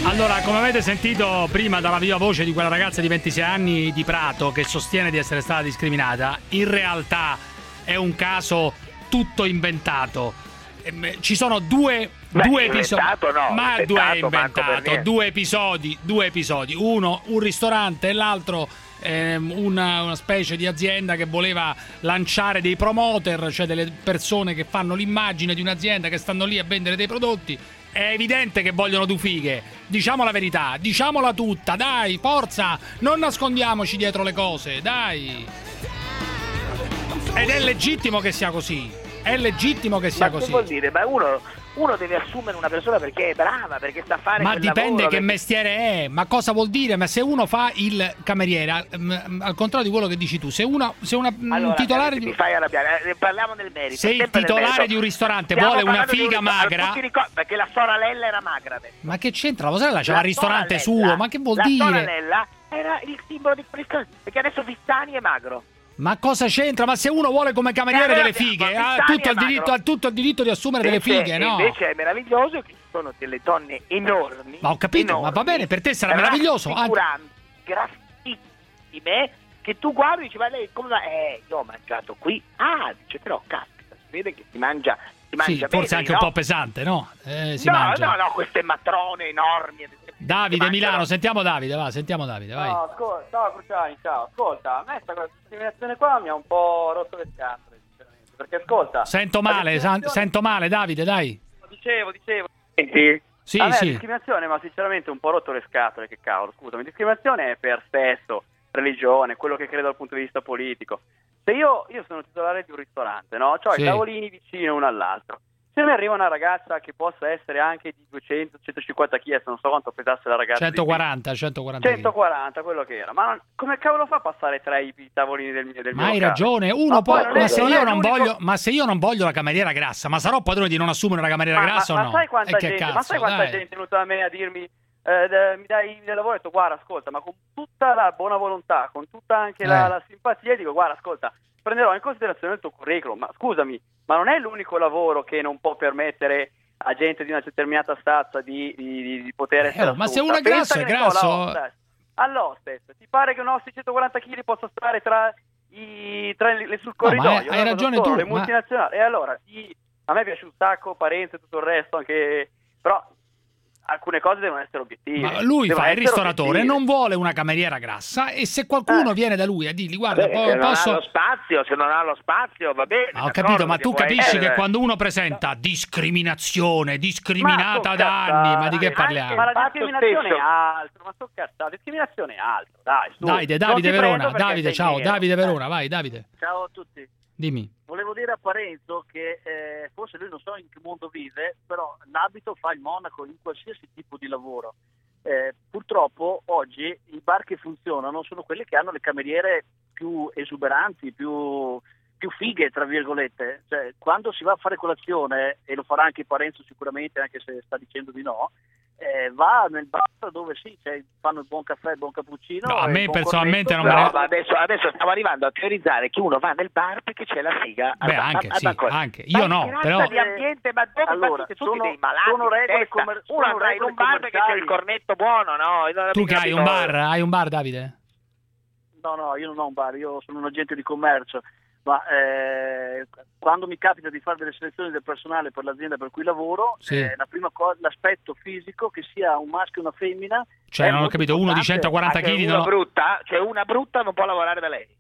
Allora, come avete sentito prima dalla viva voce di quella ragazza di ventisei anni di Prato che sostiene di essere stata discriminata, in realtà è un caso tutto inventato. Ci sono due, due episodi, no, ma inventato, due inventato, per due episodi, due episodi. Uno, un ristorante, e l'altro ehm, una, una specie di azienda che voleva lanciare dei promoter, cioè delle persone che fanno l'immagine di un'azienda che stanno lì a vendere dei prodotti. È evidente che vogliono due fighe, diciamo la verità, diciamola tutta, dai, forza, non nascondiamoci dietro le cose, dai. Ed è legittimo che sia così, è legittimo che sia Ma così. che vuol dire? Ma uno, uno deve assumere una persona perché è brava, perché sa fare Ma quel dipende lavoro, che perché... mestiere è, ma cosa vuol dire? Ma se uno fa il cameriere, mm, al contrario di quello che dici tu, se una, se una mm, Allora, titolare mi di... fai arrabbiare, eh, parliamo del merito. Se il sempre del titolare merito. di un ristorante Stiamo vuole una parlando di figa un- magra... tutti ricor- perché la sorella era magra adesso. Ma che c'entra? La sorella c'ha il ristorante sorella- suo, ma che vuol la dire? sorella era il simbolo di quel ristorante, perché adesso Vistani è magro. Ma cosa c'entra? Ma se uno vuole come cameriere Eh, delle allora, fighe, ma ha Vistani tutto è il, diritto, magro. ha tutto il diritto di assumere delle Invece- fighe, no? Invece è meraviglioso che ci sono delle donne enormi. Ma ho capito, enormi, ma va bene, per te sarà meraviglioso. Anche... Grassissime, grassissime, che tu guardi e dici, ma lei come va? Eh, io ho mangiato qui. Ah, dice, però, caspita, si vede che si mangia, si mangia Sì, bene, forse anche no? un po' pesante, no? Eh, si no, mangia. no, no, queste matrone enormi. Davide Milano, sentiamo Davide, va, sentiamo Davide, vai. No, ascolta, ciao Cruciani, ciao. Ascolta, a me questa discriminazione qua mi ha un po' rotto le scatole, sinceramente. Perché ascolta, Sento la male, san- discriminazione- sento male, Davide, dai. Dicevo, dicevo. Senti? Sì, a me sì. la discriminazione mi ha sinceramente un po' rotto le scatole, che cavolo, scusami. Discriminazione è per sesso, religione, quello che credo dal punto di vista politico. Se io, io sono titolare di un ristorante, no? Cioè Sì. i tavolini vicino uno all'altro. Se mi arriva una ragazza che possa essere anche di duecento centocinquanta chili, non so quanto pesasse la ragazza. di- centoquaranta, centoquaranta. centoquaranta, quello che era. Ma non- come cavolo fa a passare tra i, i tavolini del mio del Ma mio hai locale? ragione, uno Ma può, poi non è- ma se non io è non l'unico- voglio, ma se io non voglio la cameriera grassa, ma sarò padrone di non assumere una cameriera Ma- grassa ma, o ma no? sai quanta E che gente, cazzo, ma sai quanta dai. gente è venuta da me a dirmi eh, de- mi dai del lavoro? Ho detto guarda ascolta, ma con tutta la buona volontà, con tutta anche la, Eh. la simpatia, dico guarda ascolta, prenderò in considerazione il tuo curriculum, ma scusami, ma non è l'unico lavoro che non può permettere a gente di una determinata stazza di, di, di- di poter essere oh, ma se assunta. uno è grasso, Pensa è che ne so, grasso. la hostess. All'hostess, ti pare che un hostess di centoquaranta chili possa stare tra i tra le, le- sul No, ma corridoio? hai- hai no? ragione Sono tu, le ma- multinazionali. E allora, sì, a me piace un sacco, Parenzo e tutto il resto, anche però alcune cose devono essere obiettive. Ma lui Devono fa il essere ristoratore, obiettive. non vuole una cameriera grassa e se qualcuno viene da lui a dirgli guarda, Vabbè, po- se non posso... ha lo spazio, se non ha lo spazio va bene. Ah, ho d'accordo, capito, ma perché tu può capisci essere- che quando uno presenta discriminazione, discriminata Ma da sto anni, ma di che cazzando. parliamo? Ma la Fatto discriminazione stesso. è altro, ma sto cazzando, la discriminazione è altro, dai, su. Davide, Non Davide ti prendo Verona, perché Davide, sei ciao, nero. Davide Verona, vai Davide, Ciao a tutti. dimmi. Volevo dire a Parenzo che eh, forse lui non so in che mondo vive, però l'abito fa il monaco in qualsiasi tipo di lavoro. Eh, purtroppo oggi i bar che funzionano sono quelli che hanno le cameriere più esuberanti, più, più fighe, tra virgolette. Cioè, quando si va a fare colazione, e lo farà anche Parenzo sicuramente, anche se sta dicendo di no, eh, va nel bar dove sì, cioè, fanno il buon caffè, il buon cappuccino. No, a e me il buon personalmente cornetto, non me però- ne- No, ma adesso, adesso stiamo arrivando a teorizzare che uno va nel bar perché c'è la figa. Beh, Ad- anche, ad- sì, d'accordo. anche. Ma Io che no, razza però- di ambiente, ma dove Allora, siete tutti sono- dei malati sono di regole testa? commer- Uno sono andrà in regole un bar perché c'è il commerciali. cornetto buono, no? Io non ho Tu mica che hai un capito- bar, hai un bar Davide? No, no, io non ho un bar, io sono un agente di commercio, ma eh, quando mi capita di fare delle selezioni del personale per l'azienda per cui lavoro, Sì. eh, la prima cosa, l'aspetto fisico, che sia un maschio o una femmina. Cioè, è non ho molto capito, uno di importante. centoquaranta Anche chili una no? brutta, cioè una brutta non può lavorare da lei.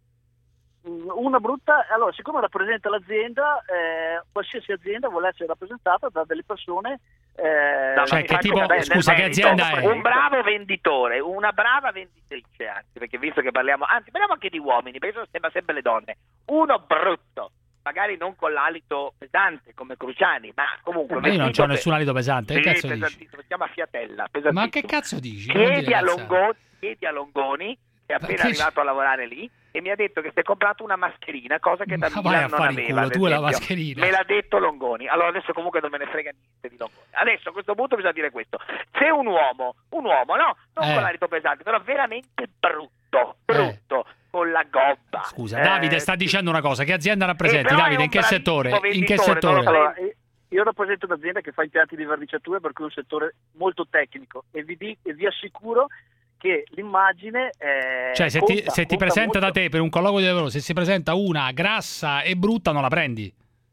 Una brutta, allora, siccome rappresenta l'azienda, eh, qualsiasi azienda vuole essere rappresentata da delle persone. Eh, No, Cioè, ma che fa tipo- come- scusa, nel che merito, azienda è? Un bravo venditore, una brava venditrice, anzi, perché visto che parliamo, anzi, parliamo anche di uomini, perché sono sempre, sempre le donne. Uno brutto, magari non con l'alito pesante come Cruciani, ma comunque... Ma io non vestito c'ho per- nessun alito pesante, che Sì, cazzo dici? pesantissimo, si chiama Fiatella, pesantissimo. Ma che cazzo dici? Non dire Chiedi a, cazzate. Longoni, chiedi a Longoni, che è appena che arrivato a lavorare lì, e mi ha detto che si è comprato una mascherina, cosa che da Ma Milan vai a non fare in aveva. culo, ad tu e la esempio. mascherina. Me l'ha detto Longoni. Allora adesso comunque non me ne frega niente di Longoni. Adesso a questo punto bisogna dire questo. Se un uomo, un uomo, no, non Eh. con l'alito pesante, però veramente brutto, brutto, con la gobba. Scusa, eh, Davide sta dicendo una cosa, che azienda rappresenti? però è Davide, un in che bravissimo settore? In che venditore, non lo settore? so. Allora, io rappresento un'azienda che fa impianti di verniciature, per cui è un settore molto tecnico, e vi, di, e vi assicuro che l'immagine è cioè se conta, ti, se ti presenta molto... da te per un colloquio di lavoro, se si presenta una grassa e brutta non la prendi?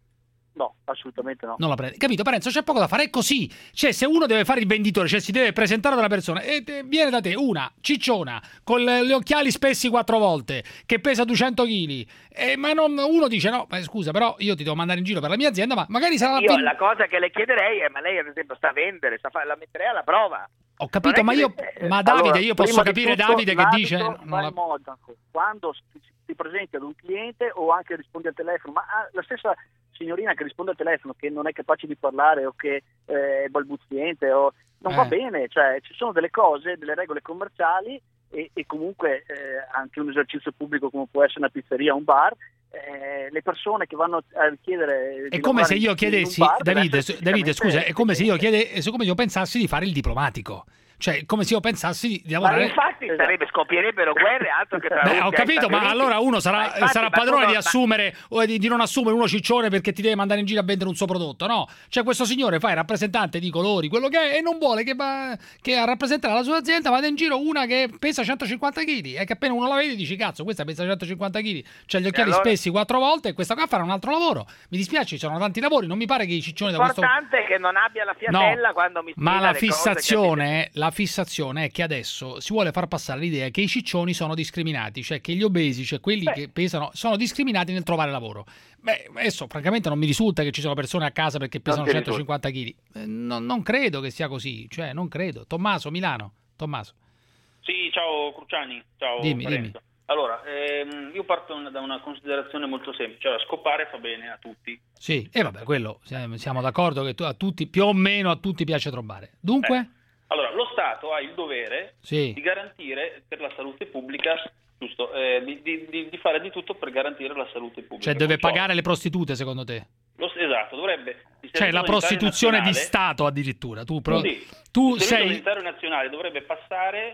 No, assolutamente no. Non la prendi. Capito, Parenzo? C'è poco da fare, è così. Cioè, se uno deve fare il venditore, cioè si deve presentare dalla persona e te, viene da te una cicciona con le, le occhiali spessi quattro volte, che pesa duecento chili, e, ma non, uno dice no, ma scusa, però io ti devo mandare in giro per la mia azienda, ma magari sarà io la la cosa che le chiederei è, ma lei ad esempio sta a vendere, sta fa, la metterei alla prova. Ho capito, ma io le... ma Davide, allora, io posso capire tutto, Davide che dice non non la... Monaco, quando si presenti ad un cliente o anche rispondi al telefono, ma la stessa signorina che risponde al telefono, che non è capace di parlare o che eh, è balbuziente o non eh. va bene, cioè ci sono delle cose, delle regole commerciali e, e comunque eh, anche un esercizio pubblico come può essere una pizzeria o un bar. Eh, le persone che vanno a richiedere è come se io chiedessi bar, Davide, Davide scusa, è come se io chiedessi, come se io pensassi di fare il diplomatico. Cioè, come se io pensassi di lavorare... Ma infatti sarebbe, scoppierebbero guerre, altro che tra Beh, Russia ho capito, ma allora uno sarà, infatti, sarà padrone di ma... assumere o di, di non assumere uno ciccione perché ti deve mandare in giro a vendere un suo prodotto, no? Cioè, questo signore fa il rappresentante di colori, quello che è, e non vuole che, va, che a rappresentare la sua azienda vada in giro una che pesa centocinquanta chili, e che appena uno la vede dici, cazzo, questa pesa centocinquanta chili, c'ha gli occhiali allora... spessi quattro volte e questa qua farà un altro lavoro. Mi dispiace, ci sono tanti lavori, non mi pare che i ciccioni da questo... L'importante è che non abbia la fiatella no, quando mi ma la fissazione, che... la fissazione è che adesso si vuole far passare l'idea che i ciccioni sono discriminati, cioè che gli obesi, cioè quelli Beh. che pesano, sono discriminati nel trovare lavoro. Beh, adesso francamente non mi risulta che ci sono persone a casa perché pesano centocinquanta chili. Eh, non, non credo che sia così, cioè non credo. Tommaso, Milano. Tommaso. Sì, ciao Cruciani, ciao dimmi, Parenzo. dimmi. Allora, ehm, io parto da una considerazione molto semplice, cioè scopare fa bene a tutti. Sì, e vabbè, quello siamo d'accordo che a tutti, più o meno a tutti piace trovare. Dunque? Eh. Allora, lo Stato ha il dovere sì. di garantire per la salute pubblica, giusto, eh, di, di, di fare di tutto per garantire la salute pubblica. Cioè deve Purtroppo, pagare le prostitute, secondo te? Lo, esatto, dovrebbe... Cioè la prostituzione di Stato addirittura. Tu, pro, sì, tu il sei... sanitario nazionale dovrebbe passare...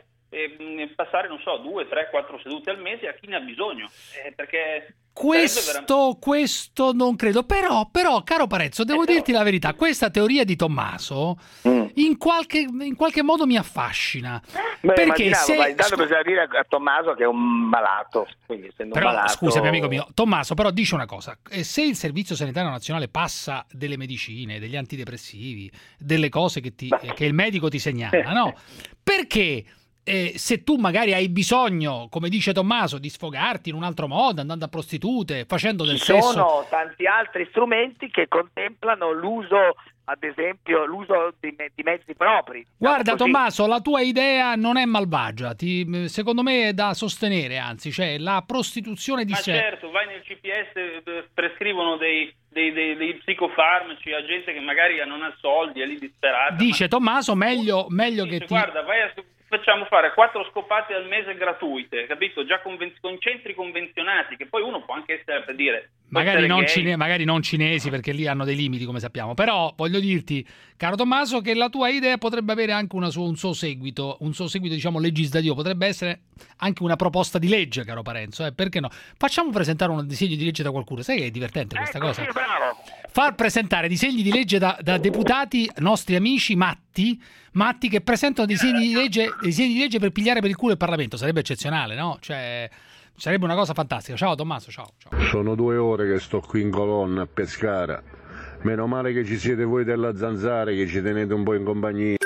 E passare, non so, due, tre, quattro sedute al mese a chi ne ha bisogno, eh, perché questo, veramente... questo non credo, però, però caro Parenzo, devo eh, dirti però... la verità, questa teoria di Tommaso mm. in, qualche, in qualche modo mi affascina. Beh, perché se... ma intanto Scu... bisogna dire a Tommaso che è un malato, quindi essendo però, un malato... scusami amico mio, Tommaso, però dice una cosa, se il Servizio Sanitario Nazionale passa delle medicine, degli antidepressivi, delle cose che, ti, che il medico ti segnala, no? Perché... Eh, se tu magari hai bisogno, come dice Tommaso, di sfogarti in un altro modo, andando a prostitute, facendo del Ci sesso... Ci sono tanti altri strumenti che contemplano l'uso, ad esempio, l'uso di, me- di mezzi propri. Guarda così. Tommaso, la tua idea non è malvagia, ti, secondo me è da sostenere, anzi, cioè la prostituzione di Ma sé... Ma certo, vai nel C P S, prescrivono dei... Dei, dei, dei psicofarmaci a gente che magari non ha soldi, è lì disperata. Dice ma... Tommaso, meglio, meglio dice, che ti... Guarda, vai a... facciamo fare quattro scopate al mese gratuite, capito? Già conven- con centri convenzionati, che poi uno può anche essere, per dire... Magari non, cine- magari non cinesi, perché lì hanno dei limiti, come sappiamo. Però voglio dirti, caro Tommaso, che la tua idea potrebbe avere anche una su- un suo seguito, un suo seguito, diciamo, legislativo. Potrebbe essere anche una proposta di legge, caro Parenzo. Eh? Perché no? Facciamo presentare un disegno di legge da qualcuno. Sai che è divertente questa ecco, cosa? Sì, bravo. Far presentare disegni di legge da, da deputati, nostri amici matti, matti che presentano disegni di legge, disegni di legge per pigliare per il culo il Parlamento. Sarebbe eccezionale, no? Cioè... sarebbe una cosa fantastica. Ciao Tommaso, ciao, ciao. Sono due ore che sto qui in colonna a Pescara. Meno male che ci siete voi della Zanzara, che ci tenete un po' in compagnia.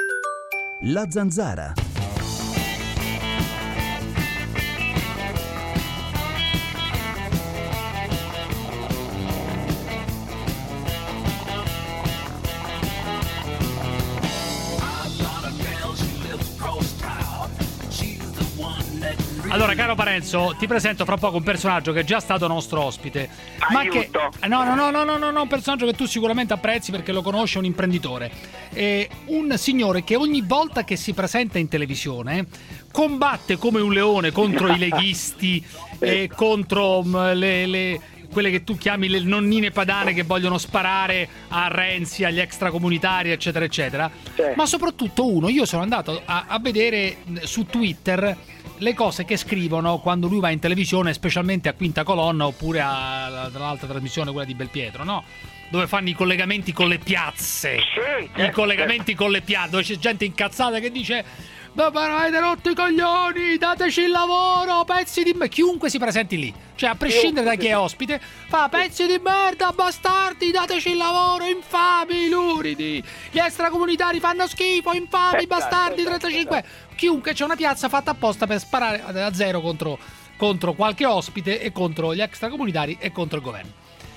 La Zanzara. Allora, caro Parenzo, ti presento fra poco un personaggio che è già stato nostro ospite. Ma che no, no, no, no, no, no, no, un personaggio che tu sicuramente apprezzi perché lo conosci, è un imprenditore. È un signore che ogni volta che si presenta in televisione combatte come un leone contro i leghisti e contro le, le quelle che tu chiami le nonnine padane che vogliono sparare a Renzi, agli extracomunitari, eccetera, eccetera. Sì. Ma soprattutto uno, io sono andato a, a vedere su Twitter le cose che scrivono quando lui va in televisione, specialmente a Quinta Colonna oppure all'altra trasmissione, quella di Belpietro, no? dove fanno i collegamenti con le piazze, Sì, i collegamenti con le piazze, dove c'è gente incazzata che dice: ma avete rotto i coglioni, dateci il lavoro, pezzi di me. Chiunque si presenti lì, cioè a prescindere da chi è ospite, fa: pezzi di merda, bastardi, dateci il lavoro, infami, luridi, gli extracomunitari fanno schifo, infami, bastardi, trentacinque. Chiunque, c'è una piazza fatta apposta per sparare a zero contro, contro qualche ospite e contro gli extracomunitari e contro il governo.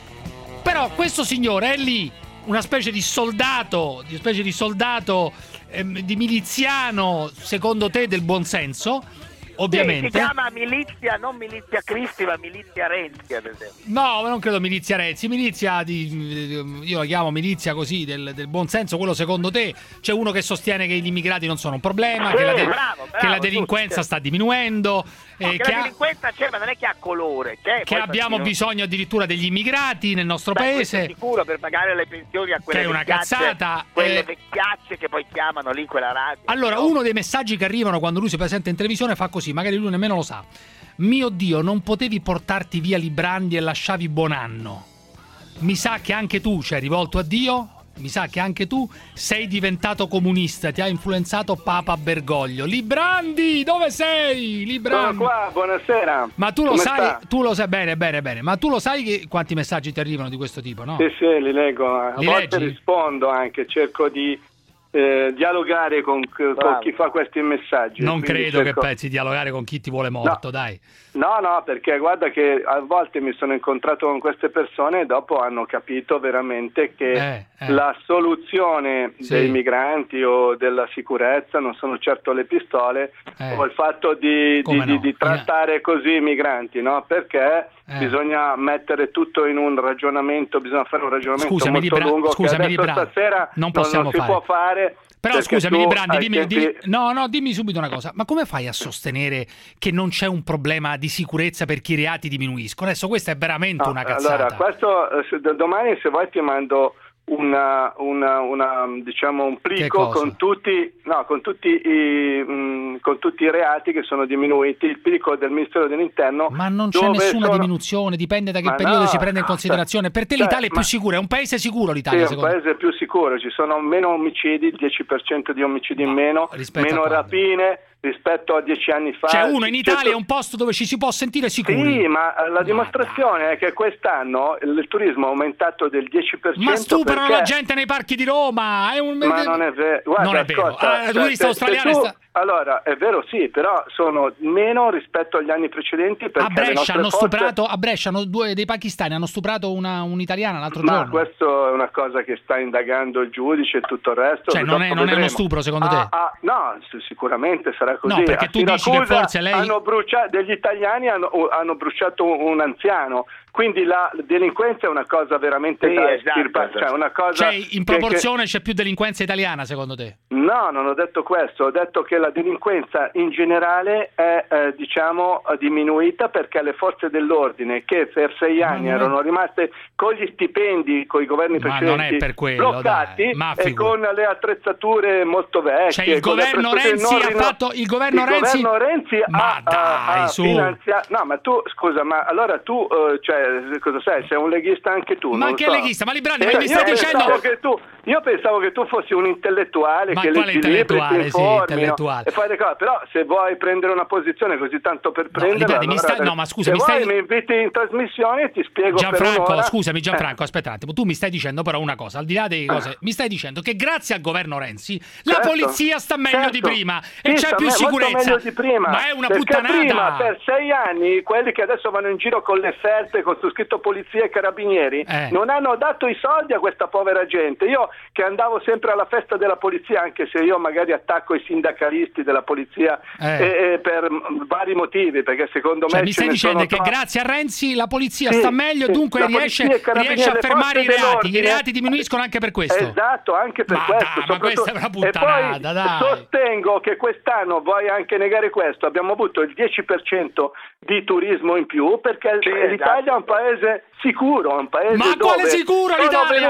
Però questo signore è lì, una specie di soldato, di specie di soldato ehm, di miliziano, secondo te, del buonsenso, ovviamente. Sì, si chiama milizia, non milizia Cristi, ma milizia Renzi, ad esempio. No, ma non credo milizia Renzi, milizia di, io la chiamo milizia così del, del buonsenso, quello secondo te. C'è uno che sostiene che gli immigrati non sono un problema, Sì, che, la de- bravo, bravo, che la delinquenza giusto. sta diminuendo, No, eh, che che, la ha- delinquenza c'è, ma non è che ha colore. C'è, che poi abbiamo perché- bisogno addirittura degli immigrati nel nostro Beh, questo paese. è sicuro, per pagare le pensioni a quelle Che è una vecchiacce- cazzata, quelle eh. vecchiacce che poi chiamano lì in quella radio. Allora, uno dei messaggi che arrivano quando lui si presenta in televisione fa così, magari lui nemmeno lo sa. Mio Dio, non potevi portarti via Librandi e lasciavi Bonanno. Mi sa che anche tu, cioè rivolto a Dio, mi sa che anche tu sei diventato comunista, ti ha influenzato Papa Bergoglio. Librandi, dove sei? Librandi. Sono qua, buonasera. Ma tu lo Come sai, sta? tu lo sai bene, bene, bene. Ma tu lo sai che quanti messaggi ti arrivano di questo tipo, no? Sì, sì, li leggo. A Li volte leggi? rispondo anche, cerco di eh, dialogare con, con chi fa questi messaggi. Non Quindi credo cerco- che pensi di dialogare con chi ti vuole morto, dai. No, no, perché guarda che a volte mi sono incontrato con queste persone e dopo hanno capito veramente che Eh, eh. la soluzione Sì. dei migranti o della sicurezza non sono certo le pistole Eh. o il fatto di, di, Come di- no? di trattare così i migranti, no? Perché Eh. bisogna mettere tutto in un ragionamento, bisogna fare un ragionamento Scusami, molto Libra- lungo scusami, che adesso Libra, stasera non possiamo si fare. può fare. Però perché scusami, tu Librandi, ai dimmi, tempi- dimmi- no, no, dimmi subito una cosa. Ma come fai a sostenere che non c'è un problema di sicurezza perché i reati diminuiscono? Adesso questa è veramente No, una cazzata. Allora, questo eh, se- d- domani se vuoi ti mando una, una, una, diciamo un Che plico cosa? con tutti, no, con tutti i mh, con tutti i reati che sono diminuiti, il plico del Ministero dell'Interno. Ma non c'è dove nessuna sono- diminuzione, dipende da che Ma periodo no, si prende in no, considerazione. Per te cioè, l'Italia è più ma- sicura, è un paese sicuro Sì, l'Italia, è un secondo me. paese più sicuro, ci sono meno omicidi, il dieci per cento di omicidi in meno, rispetto a meno quando? rapine rispetto a dieci anni fa. C'è uno in Italia, Certo- è un posto dove ci si può sentire sicuri. Sì, ma la dimostrazione è che quest'anno il turismo è aumentato del dieci per cento. Ma stuprano perché... la gente nei parchi di Roma. È un... Ma non è vero. Guarda, Non è vero. ascolta, Ah, il cioè, turista se- australiano se tu- sta- Allora, è vero sì, però sono meno rispetto agli anni precedenti perché A le Brescia nostre hanno forze- stuprato, a Brescia hanno due dei pakistani hanno stuprato una un'italiana l'altro Ma giorno. questo è una cosa che sta indagando il giudice e tutto il resto. Cioè, non dopo è- non è uno vedremo. stupro, secondo Ah, te? ah, no, s- sicuramente sarà così. No, perché A tu dici che Siracusa forse lei- hanno bruciato, degli italiani hanno, hanno bruciato un, un anziano. Quindi la delinquenza è una cosa veramente Sì, da esatto, estirpa- esatto. cioè una cosa Cioè, in che- proporzione c'è più delinquenza italiana, secondo te? No, non ho detto questo, ho detto che la delinquenza in generale è eh, diciamo diminuita perché le forze dell'ordine che per sei anni non è- erano rimaste con gli stipendi con i governi Ma precedenti non è per quello, bloccati dai, ma e figu- con le attrezzature molto vecchie. Cioè, il con le governo attrezzature Renzi non ha rino- fatto- il governo Renzi- governo Renzi Ma ha, dai, ha- ha su. finanziato. No, ma tu scusa, ma allora tu eh, cioè cosa sei? Sei un leghista anche tu? Ma non che so. leghista? Ma Librandi, Eh, ma mi stai io dicendo- pensavo che tu Io pensavo che tu fossi un intellettuale Ma che quale leggi libri, ti intellettuale? Sì, informi, no? intellettuale. E fai le cose. Però se vuoi prendere una posizione così tanto per prendere, Librandi, mi stai- no, ma scusa, se mi vuoi stai- mi inviti in trasmissione e ti spiego per Gianfranco, un'ora. scusami Gianfranco, Eh. aspetta un attimo. Tu mi stai dicendo però una cosa, al di là delle cose, mi stai dicendo che grazie al governo Renzi la Certo, polizia sta meglio certo. di prima Sì, e c'è sta più me- molto sicurezza. meglio di prima, Ma è una perché puttanata. prima per sei anni quelli che adesso vanno in giro con le ferte con su scritto polizia e carabinieri Eh. non hanno dato i soldi a questa povera gente. Io che andavo sempre alla festa della polizia, anche se io magari attacco i sindacalisti della polizia Eh. eh, eh, per m, vari motivi, perché secondo Cioè, me mi ce stai ne dicendo sono che troppi. grazie a Renzi la polizia Sì, sta meglio, sì, dunque la riesce, polizia e i carabinieri, riesce a le fermare i forze reati. I dell'ordine. reati diminuiscono anche per questo. Esatto, anche per Ma questo. dai, ma soprattutto- questa è una e puttanata, poi dai. sostengo che quest'anno, vuoi anche negare questo, abbiamo avuto il dieci per cento di turismo in più perché Sì, l'Italia esatto. è un paese sicuro, è un paese Ma dove quale sicuro sono l'Italia? venuti-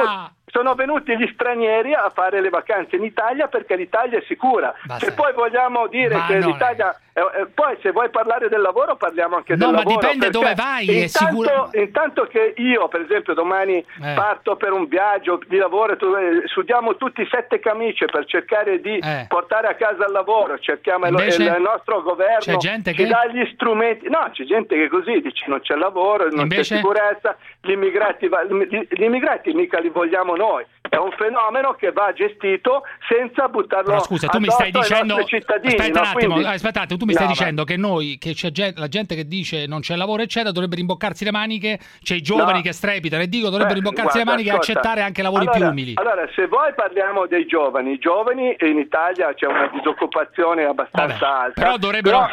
sono venuti gli stranieri a fare le vacanze in Italia perché l'Italia è sicura. Ma se sai. Poi vogliamo dire ma che l'Italia è... Eh, poi se vuoi parlare del lavoro parliamo anche no, del ma lavoro. No, ma dipende dove vai. Intanto, è sicuro... intanto che io, per esempio, domani eh. parto per un viaggio di lavoro, tu, eh, sudiamo tutti sette camicie per cercare di eh. portare a casa il lavoro, cerchiamo Invece, il, il nostro governo c'è gente ci che... dà gli strumenti. No, c'è gente che così dice non c'è lavoro, non Invece... c'è sicurezza, gli immigrati, gli, gli immigrati mica li vogliamo noi. È un fenomeno che va gestito senza buttarlo Però scusa, tu mi stai dicendo cittadini. Aspetta no? un attimo, Quindi... aspetta un attimo, tu mi stai no, dicendo ma... che noi, che c'è gente, la gente che dice non c'è lavoro eccetera, dovrebbe rimboccarsi le maniche, c'è i giovani no. che strepitano e dico dovrebbero Beh, rimboccarsi guarda, le maniche ascolta. e accettare anche lavori allora, più umili. Allora, se voi parliamo dei giovani, i giovani in Italia c'è una disoccupazione abbastanza Vabbè, alta. Però dovrebbero...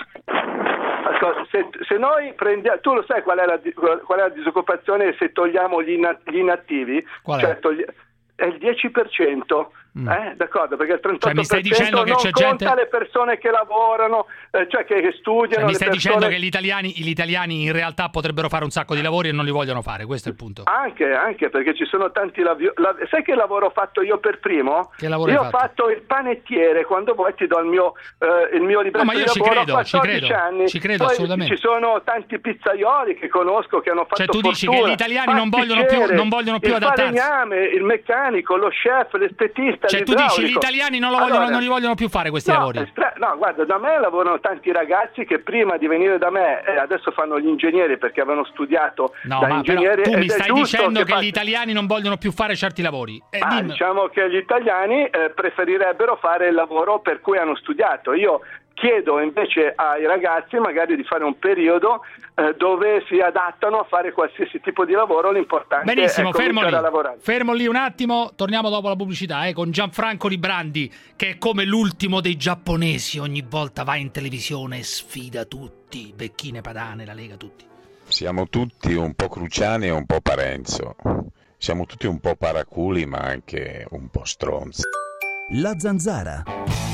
Però, Se, se noi prendiamo, tu lo sai qual è la, qual è la disoccupazione se togliamo gli, ina, gli inattivi? Qual è? Cioè, togli, è il dieci per cento. Mm. Eh, d'accordo, perché il trentotto per cento cioè, mi stai dicendo che non c'è conta gente... le persone che lavorano, eh, cioè che, che studiano. Cioè, mi le stai persone... dicendo che gli italiani, gli italiani in realtà potrebbero fare un sacco di lavori e non li vogliono fare, questo è il punto. Anche, anche perché ci sono tanti lavori. La... Sai che lavoro ho fatto io per primo? Che lavoro io hai ho fatto? fatto il panettiere, quando vuoi ti do il mio, eh, il mio libretto no, ma io di ci lavoro, credo, ci credo, anni. ci credo Poi assolutamente. Ci sono tanti pizzaioli che conosco che hanno fatto Cioè tu dici fortuna, che gli italiani non vogliono più, non vogliono più il adattarsi. Il falegname, il meccanico, lo chef, l'estetista, Cioè tu dici gli italiani non lo vogliono allora, non li vogliono più fare questi no, lavori. Stra- no, guarda, da me lavorano tanti ragazzi che prima di venire da me eh, adesso fanno gli ingegneri perché avevano studiato no, da ma ingegneri. Tu mi stai dicendo che, che fa... gli italiani non vogliono più fare certi lavori. Eh, ah, diciamo che gli italiani eh, preferirebbero fare il lavoro per cui hanno studiato. Io chiedo invece ai ragazzi magari di fare un periodo eh, dove si adattano a fare qualsiasi tipo di lavoro, l'importante Benissimo, è fermo cominciare lì. a lavorare. Fermo lì un attimo, torniamo dopo la pubblicità eh, con Gianfranco Librandi che è come l'ultimo dei giapponesi, ogni volta va in televisione e sfida tutti, Becchine, Padane, la Lega, tutti. Siamo tutti un po' Cruciani e un po' Parenzo, siamo tutti un po' paraculi ma anche un po' stronzi. La Zanzara.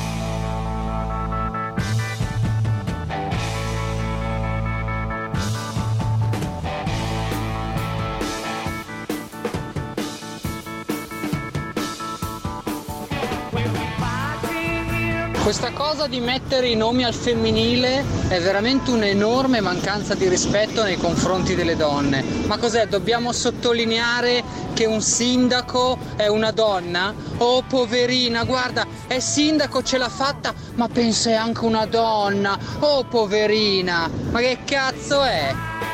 Questa cosa di mettere i nomi al femminile è veramente un'enorme mancanza di rispetto nei confronti delle donne. Ma cos'è? Dobbiamo sottolineare che un sindaco è una donna? Oh poverina, guarda, è sindaco, ce l'ha fatta, ma pensa è anche una donna. Oh poverina, ma che cazzo è?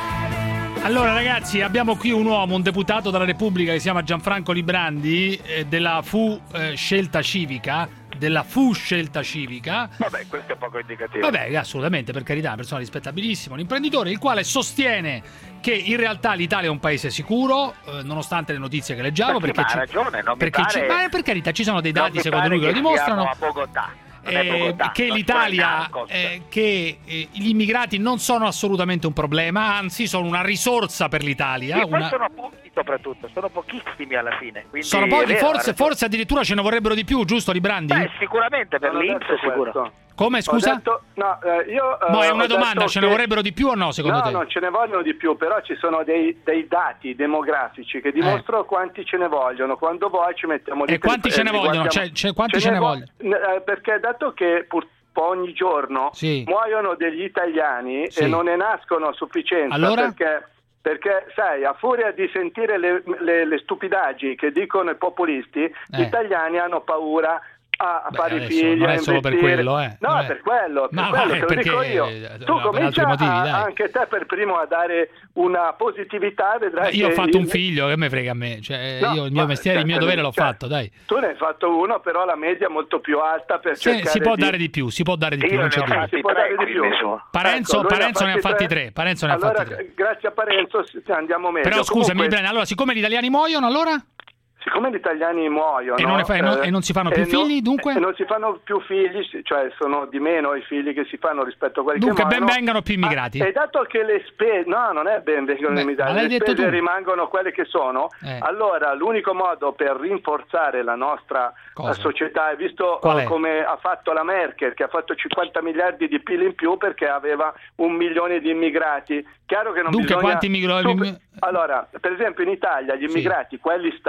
Allora ragazzi, abbiamo qui un uomo, un deputato della Repubblica che si chiama Gianfranco Librandi eh, della Fu eh, Scelta Civica della Fu Scelta Civica. Vabbè, questo è poco indicativo. Vabbè, assolutamente, per carità, una persona rispettabilissima, un imprenditore il quale sostiene che in realtà l'Italia è un paese sicuro, eh, nonostante le notizizie che leggiamo. Perché ma ha ci, ragione, non perché mi pare, ci, ma per carità ci sono dei dati secondo lui che lo che dimostrano. A Bogotà. Eh, che l'Italia, eh, che eh, gli immigrati non sono assolutamente un problema, anzi sono una risorsa per l'Italia. E poi una... sono pochi soprattutto, sono pochissimi alla fine. Sono pochi, forse, forse addirittura ce ne vorrebbero di più, giusto Librandi? Beh, sicuramente per l'I N P S sicuro. Questo. Come, scusa? Detto, no, eh, io, no, è una eh, domanda, ce che... ne vorrebbero di più o no secondo no, te? No, non ce ne vogliono di più, però ci sono dei, dei dati demografici che dimostrano eh. quanti ce ne vogliono. Quando vuoi ci mettiamo lì. E quanti ce ne vogliono? Cioè, cioè, quanti ce, ce ne vogliono? Vo- perché dato che purtroppo ogni giorno sì. muoiono degli italiani sì. e non ne nascono a sufficienza, allora? perché... Perché, sai, a furia di sentire le, le, le stupidaggini che dicono i populisti, eh. gli italiani hanno paura a Beh, fare adesso, figli, non a è solo per quello, eh. No, Vabbè. è per quello, per Ma quello vai, te lo perché, dico io. Tu no, comincia motivi, a, dai. anche te per primo a dare una positività, vedrai. Ma io che ho fatto il... un figlio, che me frega a me, cioè, no, io il mio mestiere, il mio dovere l'ho cioè, fatto, dai. Tu ne hai fatto uno, però la media è molto più alta per sì, cercare si può di... dare di più, si può dare di più, io non c'è ne ho dubbio. fatti si può dare di più. Parenzo, ecco, Parenzo ne ha fatti tre, Parenzo ne ha allora, fatti tre. Grazie a Parenzo andiamo meglio. Però scusami, Comunque... allora siccome gli italiani muoiono, allora? Siccome gli italiani muoiono e non, ne fa, eh, no, e non si fanno più figli, no, dunque? E non si fanno più figli, cioè sono di meno i figli che si fanno rispetto a quelli dunque, che muoiono. Dunque ben vengano più immigrati. Ah, e dato che le spese, no, non è ben vengano immigrati, le spese tu. rimangono quelle che sono, eh. allora l'unico modo per rinforzare la nostra Cosa? società è visto uh, come ha fatto la Merkel, che ha fatto cinquanta miliardi di P I L in più perché aveva un milione di immigrati. Chiaro che non dunque, bisogna... quanti immigrati? Allora, per esempio in Italia gli immigrati, sì. quelli stabili,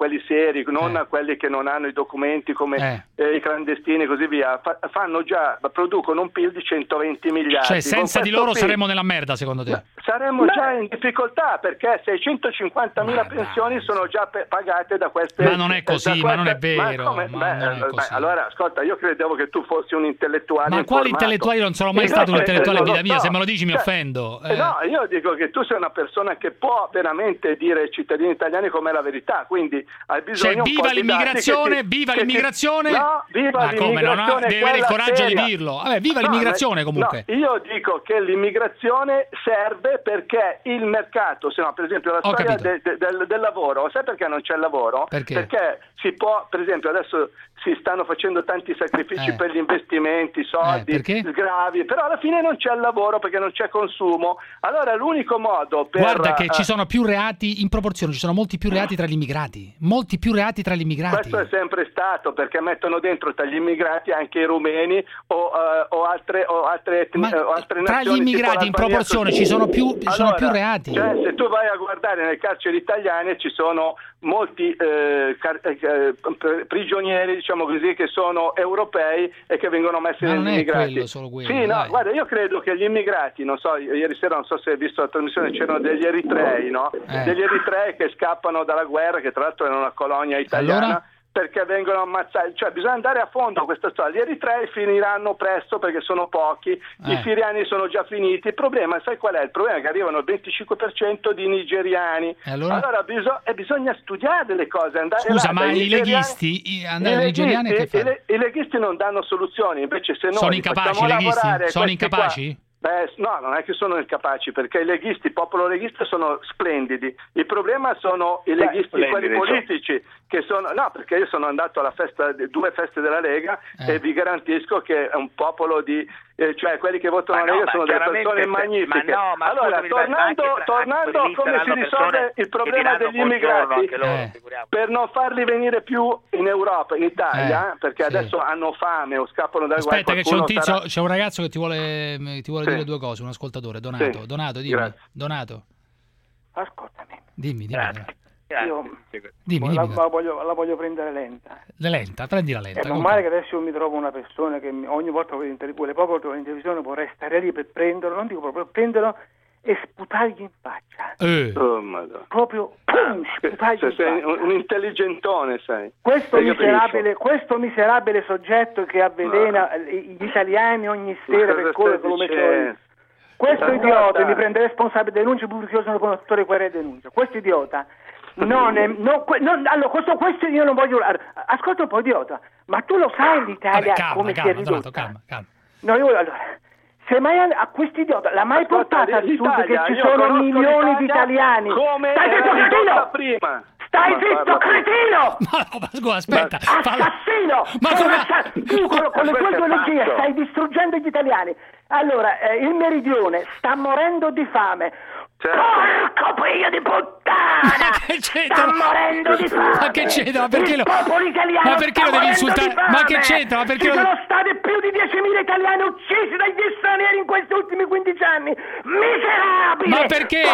quelli seri, non eh. quelli che non hanno i documenti come eh. Eh, i clandestini e così via, fa, fanno già, producono un P I L di centoventi miliardi. Cioè senza di loro P I L, saremmo nella merda, secondo te? Saremmo Beh. già in difficoltà, perché seicentocinquantamila pensioni sono già pe- pagate da queste... Ma non è così, queste, ma non è vero. Ma come, ma beh, non è così. Beh, allora, ascolta, io credevo che tu fossi un intellettuale Ma informato. quali intellettuali? Io non sono mai stato un intellettuale in vita mia, se me lo dici mi cioè, offendo. Eh. No, io dico che tu sei una persona che può veramente dire ai cittadini italiani com'è la verità, quindi hai bisogno cioè, viva un po' l'immigrazione, di viva l'immigrazione. Ti... No, viva ma come, non ha... deve avere il coraggio seria. di dirlo. Vabbè, viva no, l'immigrazione ma... comunque. No, io dico che l'immigrazione serve perché il mercato, se no, per esempio la Ho storia de, de, del, del lavoro, sai perché non c'è lavoro? Perché? Perché si può, per esempio, adesso si stanno facendo tanti sacrifici eh. per gli investimenti, soldi, eh, sgravi, però alla fine non c'è il lavoro perché non c'è consumo. Allora l'unico modo per... Guarda che uh, ci sono più reati in proporzione, ci sono molti più reati tra gli immigrati, molti più reati tra gli immigrati. Questo è sempre stato, perché mettono dentro tra gli immigrati anche i rumeni o, uh, o altre, o altre etnie, Ma o altre tra nazioni. Gli immigrati in proporzione ci sono più, ci allora, sono più reati. Cioè, se tu vai a guardare nelle carceri italiane ci sono molti eh, car- eh, prigionieri, diciamo così, che sono europei e che vengono messi Ma negli non immigrati. È quello, solo quello, sì, no, dai. guarda, io credo che gli immigrati, non so, ieri sera non so se hai visto la trasmissione, c'erano degli eritrei, no? Eh. Degli eritrei che scappano dalla guerra, che tra l'altro era una colonia italiana. Allora? Perché vengono ammazzati, cioè bisogna andare a fondo a questa storia. Gli eritrei finiranno presto perché sono pochi, eh. i siriani sono già finiti. Il problema, sai qual è? Il problema è che arrivano il venticinque per cento di nigeriani. E allora, allora biso- e bisogna studiare le cose. Andare Scusa, là, ma i nigeriani, leghisti, i, andare ai nigeriani leghisti, che fanno? I, le- I leghisti non danno soluzioni, invece se noi sono incapaci i leghisti? Sono incapaci? Qua, Beh, no, non è che sono incapaci, perché i leghisti, il popolo leghista sono splendidi. Il problema sono i leghisti, Beh, quelli politici, che sono... No, perché io sono andato alla festa, due feste della Lega eh. e vi garantisco che è un popolo di... Eh, cioè quelli che votano la Lega no, sono delle persone magnifiche. Ma no, ma allora, scusami, tornando, anche, tornando a come si risolve il problema degli immigrati, loro, eh. per non farli venire più in Europa, in Italia, eh. perché sì. adesso hanno fame o scappano dal guerra. Aspetta che c'è un tizio, sarà... c'è un ragazzo che ti vuole, ti vuole sì. dire due cose, un ascoltatore, Donato. Sì. Donato, dimmi. Grazie. Donato. Ascoltami. Dimmi, dimmi. Grazie. Io dimmi, la, dimmi. la, voglio, la voglio prendere lenta. Le lenta, prendi la lenta. È normale che adesso io mi trovo una persona che mi, ogni volta che vedo quelle poche volte in televisione vorrei stare lì per prenderlo, non dico proprio prenderlo e sputargli in faccia. Eh. Oh, Madonna. Proprio pum, sputargli se in sei faccia. Un, un intelligentone, sei. Questo miserabile, questo miserabile soggetto che avvelena no. gli italiani ogni sera per quello che lo mettono. Questo Tanta idiota mi prende responsabile, denuncia pubblico, io sono conduttore querela e denuncia. Questo idiota non è, no, non, allora questo, questo io non voglio, ascolta un po' idiota, ma tu lo sai l'Italia Vabbè, calma, calma, come si è ridotta? Donato, calma, calma. No, io allora, se mai a questo idiota l'ha mai portata al sud che ci sono milioni di italiani? Come Stai zitto, cretino! Prima. Stai zitto, cretino! Ma no, ma scusa, aspetta. Assassino! Ma come... Assa... Tu con, con le tue ideologie stai distruggendo gli italiani. Allora, eh, il meridione sta morendo di fame. Certo. Porco figlio di puttana! Ma che c'entra? Sta morendo di fame! Ma che c'entra? Ma perché il lo... popolo italiano Ma perché lo devi insultare? Ma che c'entra? Ma perché Ci lo... sono stati più di diecimila italiani uccisi dagli stranieri in questi ultimi quindici anni! Miserabile! Ma perché?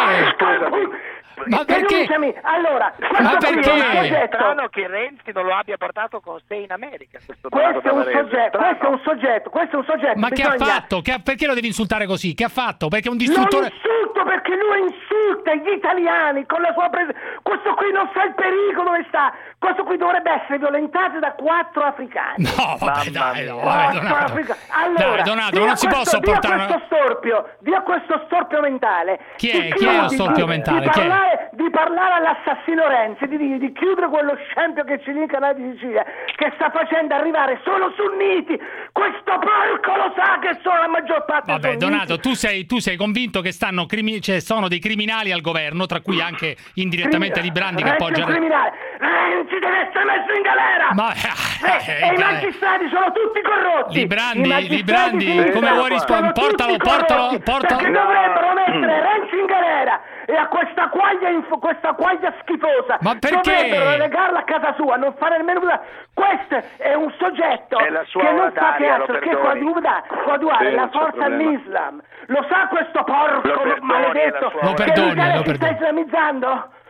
Ma perché? Denunciami. Allora, ma perché? È strano che Renzi non lo abbia portato con sé in America. Questo, questo, è un, soggetto, questo è un soggetto, questo è un soggetto. Ma bisogna... che ha fatto? Che ha... Perché lo devi insultare così? Che ha fatto? Perché è un distruttore. Lo insulto perché lui insulta gli italiani con la sua presenza. Questo qui non sa il pericolo dove sta. Questo qui dovrebbe essere violentato da quattro africani. No, vabbè, dai, no, quattro Donato. africani. Allora, dai, Donato, non si può sopportare una... questo storpio, dia questo storpio mentale. Chi è? Chi è lo storpio di, mentale? Di Chi parlare, è? di parlare all'assassino Renzi, di, di, di chiudere quello scempio che c'è lì in Canale di Sicilia, che sta facendo arrivare solo sunniti. Questo porco lo sa che sono la maggior parte Vabbè, sunniti. Donato, tu sei, tu sei convinto che stanno crimi... cioè, sono dei criminali al governo, tra cui anche indirettamente Di Brandi che appoggia. Criminale. Renzi deve essere messo in galera. Ma eh, eh, e i magistrati sono tutti corrotti. Li Brandi, Li Brandi, come vuoi rispondere? Portalo, portalo, portalo. Perché dovrebbero mettere Renzi in galera e a questa quaglia, inf- questa quaglia schifosa. Ma perché? Dovrebbero legarla a casa sua, non fare nemmeno nulla. Questo è un soggetto è la sua che non fa che Daria, altro che coadiuva, coadiuvare la forza all'Islam. Lo sa questo porco lo perdoni, maledetto lo che perdoni, l'Italia lo si sta perdoni. islamizzando?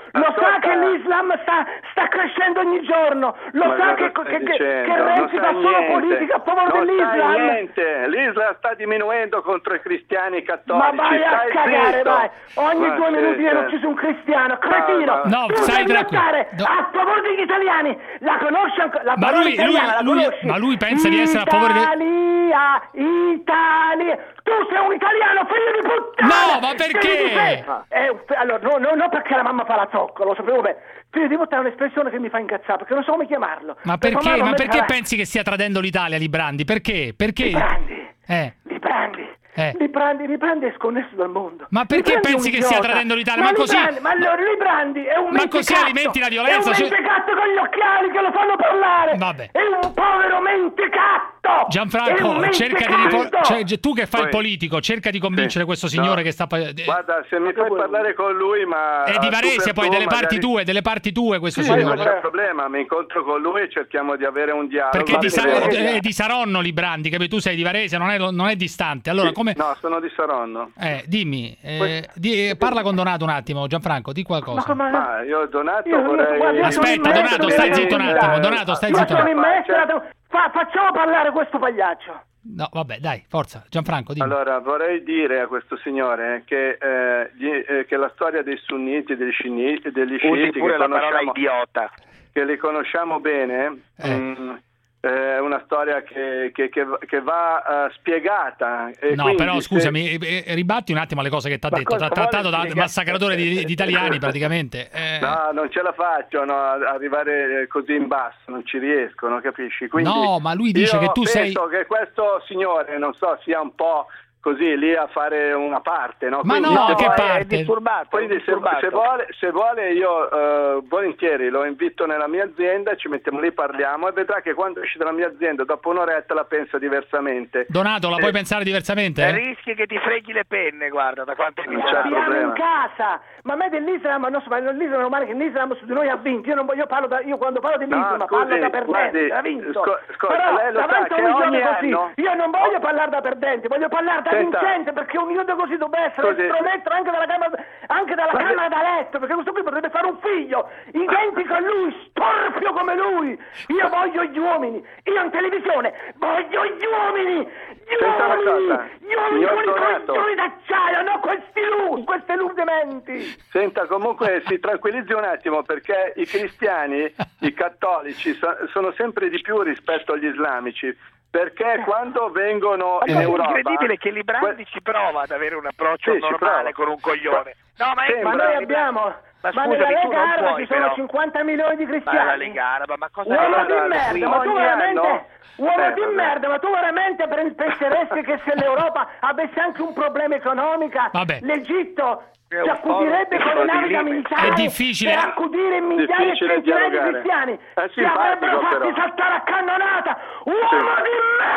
lo Ascolta. sa che l'Islam sta, sta crescendo ogni giorno, lo Ma sa cosa che, stai che, che, dicendo? che Non Renzi sai fa solo niente. politica a favore Non dell'Islam. sai niente, l'Islam sta diminuendo contro i cristiani cattolici. Ma vai a Stai cagare, zitto. vai! Ogni Ma due sì, minuti viene sì. ucciso un cristiano, cretino! Ah, no. No, tu stai devi tranquillo. stare No. a favore degli italiani! La conosci ancora? La Ma parola lui- italiana, lui- la lui- conosci? ma lui pensa di essere a favore de- Italia, Italia! Tu sei un italiano, figlio di puttana! No, ma perché? Figlio di fe- Eh, fe- allora, no, no, no perché la mamma fa la zoccola, lo sapevo bene. Figlio di puttana è un'espressione che mi fa incazzare, perché non so come chiamarlo. Ma Per perché? chiamarlo Ma a me perché sarà- pensi che stia tradendo l'Italia, Librandi? Perché? Perché? Librandi. Eh. Librandi. Eh. Librandi, Librandi è sconnesso dal mondo. Ma perché Librandi è pensi un che stia idiota. tradendo l'Italia? Ma, Ma così- Librandi, ma allora Librandi è un Ma mentecatto. così alimenti la violenza, È un cioè- mentecatto con gli occhiali che lo fanno parlare. Vabbè. È un povero mentecatto. È un Gianfranco, cerca di mentecatto. ripor- cioè, tu che fai il Poi- politico, cerca di convincere Sì. questo signore No. che sta pa- Guarda, se mi fai parlare con lui, ma è di a tu Varese, per poi tu, delle parti magari- tue, delle parti tue questo Sì, non signore. c'è problema, mi incontro con lui e cerchiamo di avere un dialogo. Perché è di, Sa- Vero. è di Saronno Librandi, capito? Tu sei di Varese, non è, non è distante. Allora, Sì, come No, sono di Saronno. eh, dimmi, eh, di- parla con Donato un attimo, Gianfranco, di qualcosa. Ma io Donato Io- io- vorrei... guarda, io Aspetta, sono Donato, in stai mezzo zitto un della attimo, verità. Donato, stai Io zitto un sono in attimo. mezzo della- Fa- facciamo parlare questo pagliaccio. No, vabbè, dai, forza, Gianfranco, dimmi. Allora, vorrei dire a questo signore che, eh, gli- eh, che la storia dei sunniti e degli sciiti, degli Usi sciiti pure che la parola conosciamo, idiota. che li conosciamo bene, Eh. mh, è una storia che, che- che- che va eh, spiegata. E No, quindi però se- scusami, eh, eh, ribatti un attimo le cose che ti ha Ma detto. Ti ha cosa trattato vuole da spiegare? massacratore di, di italiani praticamente. Eh, No, non ce la faccio no, a- arrivare così in basso, non ci riescono, capisci? Quindi No, ma lui dice io che tu sei- penso che questo signore, non so, sia un po' così lì a fare una parte, no? Ma Quindi no, se che vuole- parte? È disturbato. Quindi è se, disturbato. se vuole, se vuole io eh, volentieri lo invito nella mia azienda, ci mettiamo lì, parliamo e vedrà che quando esce dalla mia azienda dopo un'oretta la pensa diversamente. Donato, la Eh, puoi pensare diversamente? E eh? rischi che ti freghi le penne, guarda, da quanto mi Non c'è sa. Abbiamo problema. in casa, ma a me dell'Islam non so, ma l'Islam è male che l'Islam su di noi ha vinto. Io non voglio parlo da, io quando parlo dell'Islam No, parlo scusi, da perdente, guardi, ha vinto. sco- scusi, Però lei lo sa davanti a che un idiota ogni così, anno- io non voglio parlare da perdente, voglio parlare da Senta. vincente, perché un idiota così dovrebbe essere Scusi. estromesso anche dalla camera, anche dalla Ma- camera da letto, perché questo qui potrebbe fare un figlio identico a lui, storpio come lui. Io voglio gli uomini, io in televisione voglio gli uomini, gli Senta una uomini, cosa, gli uomini signor con i Donato. coglioni d'acciaio, no questi lu, queste lu dementi. Senta, comunque si tranquillizzi un attimo perché i cristiani, i cattolici so- sono sempre di più rispetto agli islamici, perché quando vengono Ma in è Europa... incredibile che Librandi que- ci prova ad avere un approccio Sì, ci normale prova. con un coglione. No, ma, è Sembra- Ma noi Librandi- abbiamo, Ma ma scusami, nella tu Lega non Araba puoi, ci sono però. cinquanta milioni di Ma la cristiani. Lega Araba, ma cosa Uomo guarda, di merda, qui ma tu ogni veramente, anno- uomo Eh, di vabbè. merda, ma tu veramente pre- penseresti che se l'Europa avesse anche un problema economico, Vabbè. l'Egitto È ci un accudirebbe po' con le di navi da limite. militari È difficile. per accudire migliaia e Difficile centinaia di dialogare. cristiani. È Ci simpatico, avrebbero fatti però. saltare a cannonata. Uomo Sì. di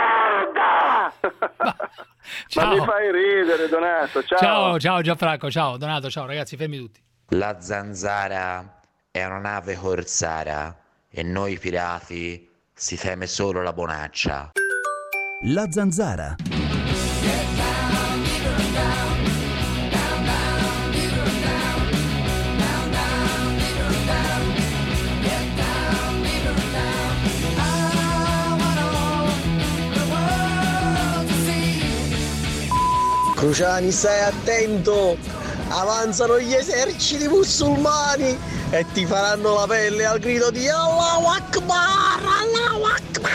merda! Ma Ciao. mi fai ridere, Donato, ciao. Ciao, ciao Gianfranco, ciao Donato, ciao ragazzi, fermi tutti. La zanzara è una nave corsara e noi pirati si teme solo la bonaccia. La zanzara. Cruciani, stai attento! Avanzano gli eserciti musulmani e ti faranno la pelle al grido di Allahu Akbar! Allahu Akbar!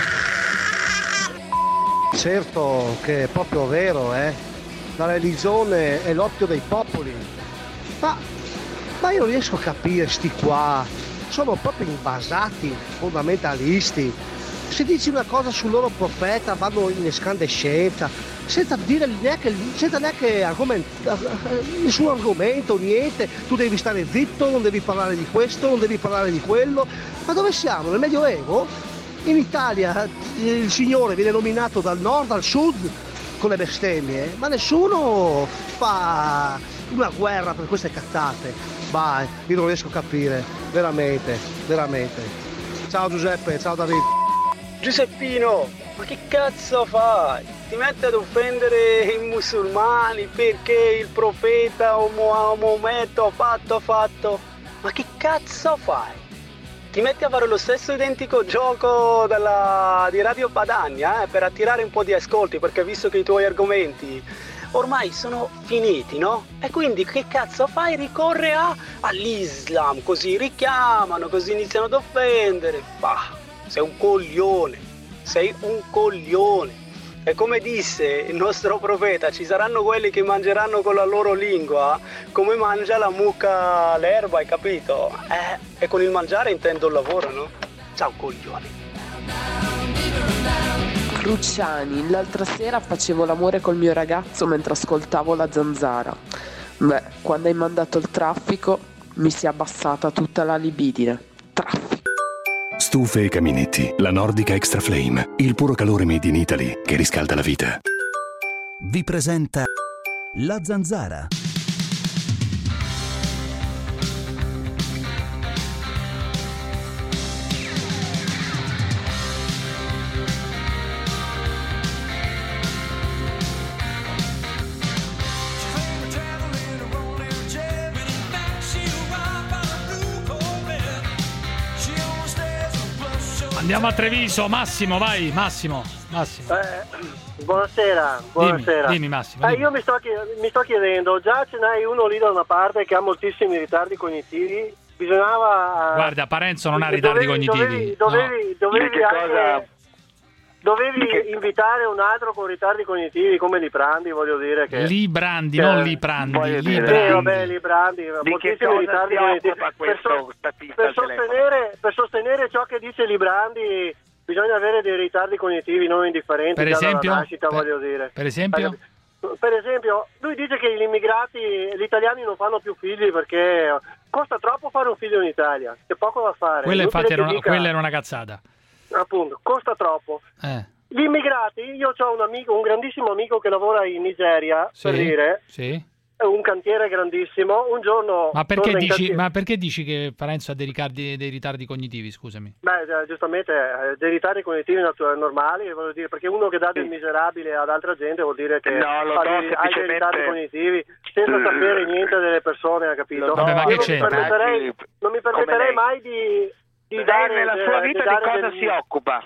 Certo che è proprio vero, eh? La religione è l'occhio dei popoli. Ma, ma io non riesco a capire sti qua. Sono proprio invasati, fondamentalisti. Se dici una cosa sul loro profeta vanno in escandescenza, senza dire neanche, senza neanche argoment, nessun argomento, niente. Tu devi stare zitto, non devi parlare di questo, non devi parlare di quello. Ma dove siamo? Nel Medioevo? In Italia il signore viene nominato dal nord al sud con le bestemmie, ma nessuno fa una guerra per queste cazzate. Vai, io non riesco a capire, veramente, veramente. Ciao Giuseppe, ciao Davide. Giuseppino, ma che cazzo fai? Ti metti ad offendere i musulmani perché il profeta o Maometto ha fatto, ha fatto. ma che cazzo fai? Ti metti a fare lo stesso identico gioco della, di Radio Padania eh, per attirare un po' di ascolti, perché visto che i tuoi argomenti ormai sono finiti, no? E quindi che cazzo fai? Ricorre a, all'Islam, così richiamano, così iniziano ad offendere. Bah, sei un coglione, sei un coglione. E come disse il nostro profeta, ci saranno quelli che mangeranno con la loro lingua come mangia la mucca l'erba, hai capito? Eh, e con il mangiare intendo il lavoro, no? Ciao coglioni. Cruciani, l'altra sera facevo l'amore col mio ragazzo mentre ascoltavo la Zanzara. Beh, quando hai mandato il traffico mi si è abbassata tutta la libidine. Traffico. Stufe e caminetti, la Nordica Extra Flame, il puro calore made in Italy che riscalda la vita. Vi presenta La Zanzara. Andiamo a Treviso, Massimo, vai, Massimo, Massimo. Eh, buonasera, buonasera. Dimmi, dimmi Massimo. Eh, dimmi. io mi sto, chied- mi sto chiedendo, già ce n'hai uno lì da una parte che ha moltissimi ritardi cognitivi, bisognava... Guarda, Parenzo non ha ritardi dovevi, cognitivi. Dovevi, dovevi, no. dovevi anche... cosa... Dovevi che... invitare un altro con ritardi cognitivi come Librandi, voglio dire che... Librandi, che... non Librandi, Librandi. Sì, vabbè, Librandi, di moltissimi ritardi cognitivi. Per, so... per, sostenere, per sostenere ciò che dice Librandi bisogna avere dei ritardi cognitivi non indifferenti. Per esempio? Dalla nascita, per... voglio dire. Per esempio? Per esempio, lui dice che gli immigrati, gli italiani non fanno più figli perché costa troppo fare un figlio in Italia, c'è poco da fare. Quella infatti era una, dica... quella era una cazzata. Appunto, costa troppo. Eh. Gli immigrati, io ho un amico, un grandissimo amico che lavora in Nigeria, Sì, per dire, sì. è un cantiere grandissimo, un giorno... Ma perché, torna in dici, cantiere- ma perché dici che Parenzo ha dei ritardi, dei ritardi cognitivi, scusami? Beh, eh, giustamente, eh, dei ritardi cognitivi natu- normali, voglio dire, perché uno che dà del miserabile ad altra gente vuol dire che No, lo ha, do dei, ha dei semplicemente- ritardi cognitivi senza sapere niente delle persone, ha capito? Vabbè, ma Io che non mi c'entra? permetterei, non mi permetterei lei. mai di, di Lei dare... nella sua di vita di dare cosa del- si occupa?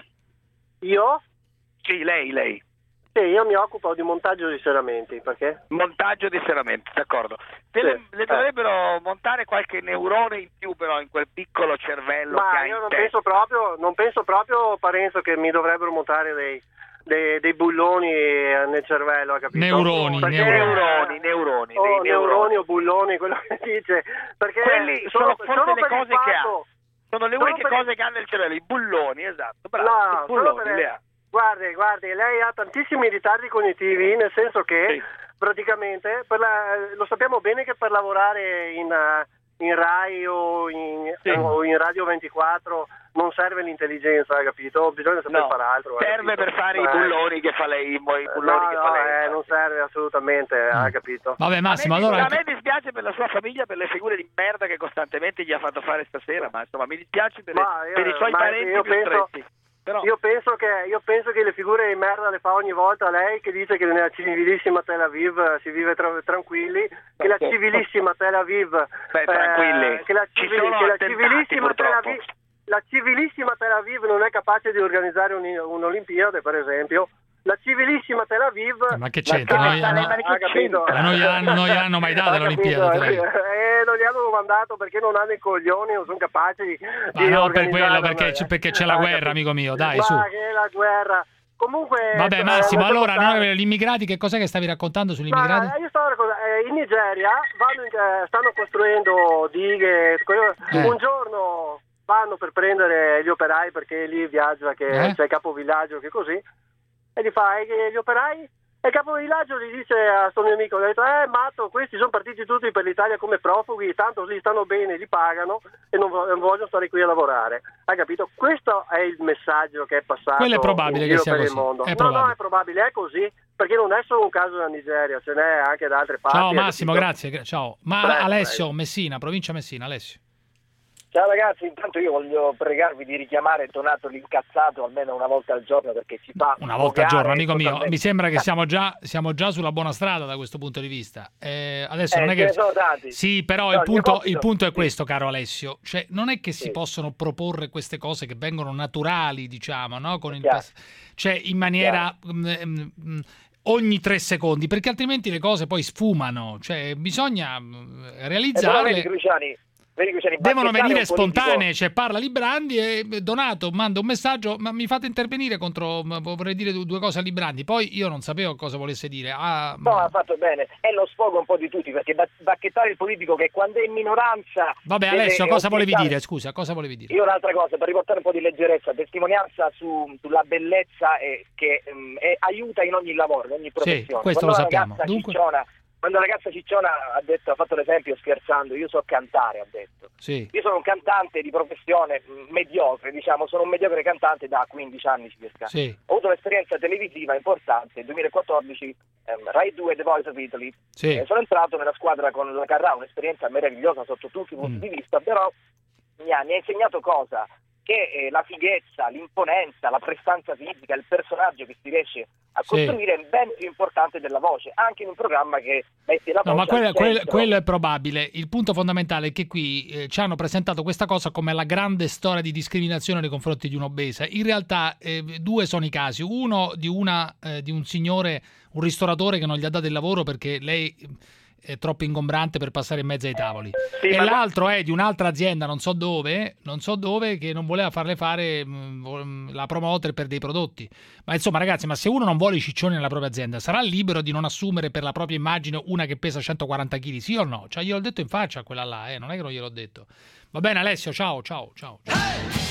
Io? Sì, lei, lei. Sì, io mi occupo di montaggio di serramenti, perché? Montaggio di serramenti, d'accordo. Te Sì, le, le eh. dovrebbero montare qualche neurone in più però in quel piccolo cervello che Ma ha io in non testa. penso proprio, non penso proprio, Parenzo, che mi dovrebbero montare dei, dei, dei bulloni eh, nel cervello, ha capito? Neuroni, Perché- neuroni, neuroni, o dei neuroni neuroni. o bulloni, quello che dice. Perché Quelli sono forse solo le per il cose che ha. fatto- Sono le solo uniche per il- cose che ha nel cervello, i bulloni, esatto, bravo, No, i solo bulloni per- le ha. Guardi, guardi, lei ha tantissimi ritardi cognitivi, nel senso che Sì. praticamente per la- lo sappiamo bene che per lavorare in, uh, in Rai o in, Sì. o in Radio ventiquattro non serve l'intelligenza, hai capito? Bisogna saper No, fare altro. hai serve capito? per fare i Eh, bulloni che fa lei, i bulloni no, che no, fa lei. eh, non serve assolutamente, hai capito? Vabbè Massimo, a, me, allora... a me dispiace per la sua famiglia, per le figure di merda che costantemente gli ha fatto fare stasera, ma insomma mi dispiace per, Ma io- per i suoi ma parenti io più penso- stretti. Però... Io penso che io penso che le figure di merda le fa ogni volta lei, che dice che nella civilissima Tel Aviv si vive tra- tranquilli, che la Certo. civilissima Tel Aviv Beh, tranquilli, eh, che la, ci civili- sono che la attentati, civilissima Tel purtroppo. Aviv la civilissima Tel Aviv non è capace di organizzare un, un'Olimpiade, per esempio. La civilissima Tel Aviv Ma che c'entra? Ma Noi- ha noi- capito? Ma non gli hanno- non gli hanno mai dato Ha l'Olimpiade, capito, Tel Aviv. eh, non gli hanno mandato perché non hanno i coglioni, non sono capaci di, Ma di no, per organizzare quello, una- perché, c'è- perché c'è la Ah, guerra, capito. amico mio, dai, Ma su. che è la guerra. Comunque Vabbè eh, Massimo, lasciamo allora stare. noi, gli immigrati, che cos'è che stavi raccontando sugli Ma, immigrati? eh, io stavo raccontando, eh, in Nigeria vanno in- eh, stanno costruendo dighe, quello- Eh. un giorno vanno per prendere gli operai perché lì viaggia che Eh? c'è il capovillaggio che così, e gli fa, "E gli operai?" E il capovillaggio gli dice a sto mio amico, ha detto, eh matto, questi sono partiti tutti per l'Italia come profughi, tanto lì stanno bene, li pagano e non, vo- non vogliono stare qui a lavorare. Hai capito? Questo è il messaggio che è passato Quello è probabile in che giro sia per così. il mondo. È no, probabile. no, è probabile, è così, perché non è solo un caso della Nigeria, ce n'è anche da altre parti. Ciao hai Massimo, capito? grazie. gra- Ciao. Ma Prego, Alessio, Messina, provincia Messina, Alessio. Ciao ragazzi, intanto io voglio pregarvi di richiamare Donato l'incazzato almeno una volta al giorno perché ci fa una volta al giorno, amico mio. Totalmente... Mi sembra che siamo già, siamo già sulla buona strada da questo punto di vista. Eh, adesso eh, non è che sono tanti. Sì, però no, il, punto, compito... il punto è questo, caro Alessio. Cioè, non è che sì. si possono proporre queste cose che vengono naturali, diciamo, no? Con il pass... Cioè, in maniera mh, mh, ogni tre secondi, perché altrimenti le cose poi sfumano. Cioè, bisogna realizzarle. Eh, Cruciani, devono venire spontanee, cioè parla Librandi e Donato manda un messaggio, ma mi fate intervenire contro, vorrei dire due cose a Librandi, poi io non sapevo cosa volesse dire. Ah, no, ha fatto bene, è lo sfogo un po' di tutti, perché bacchettare il politico che quando è in minoranza... Vabbè Alessio, cosa volevi dire? Scusa, cosa volevi dire? Io un'altra cosa, per riportare un po' di leggerezza, testimonianza su, sulla bellezza e, che um, è, aiuta in ogni lavoro, in ogni professione. Sì, questo quando lo sappiamo. Dunque... Cicciona, quando la ragazza Cicciona ha detto, ha fatto l'esempio scherzando, io so cantare, ha detto. Sì. Io sono un cantante di professione mediocre, diciamo, sono un mediocre cantante da quindici anni circa. Sì. Ho avuto un'esperienza televisiva importante, nel duemilaquattordici, ehm, Rai due The Voice of Italy. Sì. Eh, sono entrato nella squadra con la Carrà, un'esperienza meravigliosa sotto tutti i punti mm. di vista, però mi ha, mi ha insegnato cosa? Che eh, la fighezza, l'imponenza, la prestanza fisica, il personaggio che si riesce a costruire sì. è ben più importante della voce, anche in un programma che mette la voce. No, ma quello, quel, quello è probabile. Il punto fondamentale è che qui eh, ci hanno presentato questa cosa come la grande storia di discriminazione nei confronti di un'obesa. In realtà eh, due sono i casi. Uno di, una, eh, di un signore, un ristoratore che non gli ha dato il lavoro perché lei... è troppo ingombrante per passare in mezzo ai tavoli sì, e l'altro è di un'altra azienda non so dove non so dove che non voleva farle fare mh, la promoter per dei prodotti. Ma insomma ragazzi, ma se uno non vuole i ciccioni nella propria azienda sarà libero di non assumere per la propria immagine una che pesa centoquaranta chili, sì o no? Cioè gliel'ho detto in faccia a quella là, eh? Non è che non gliel'ho detto. Va bene Alessio, ciao ciao ciao, ciao. Hey!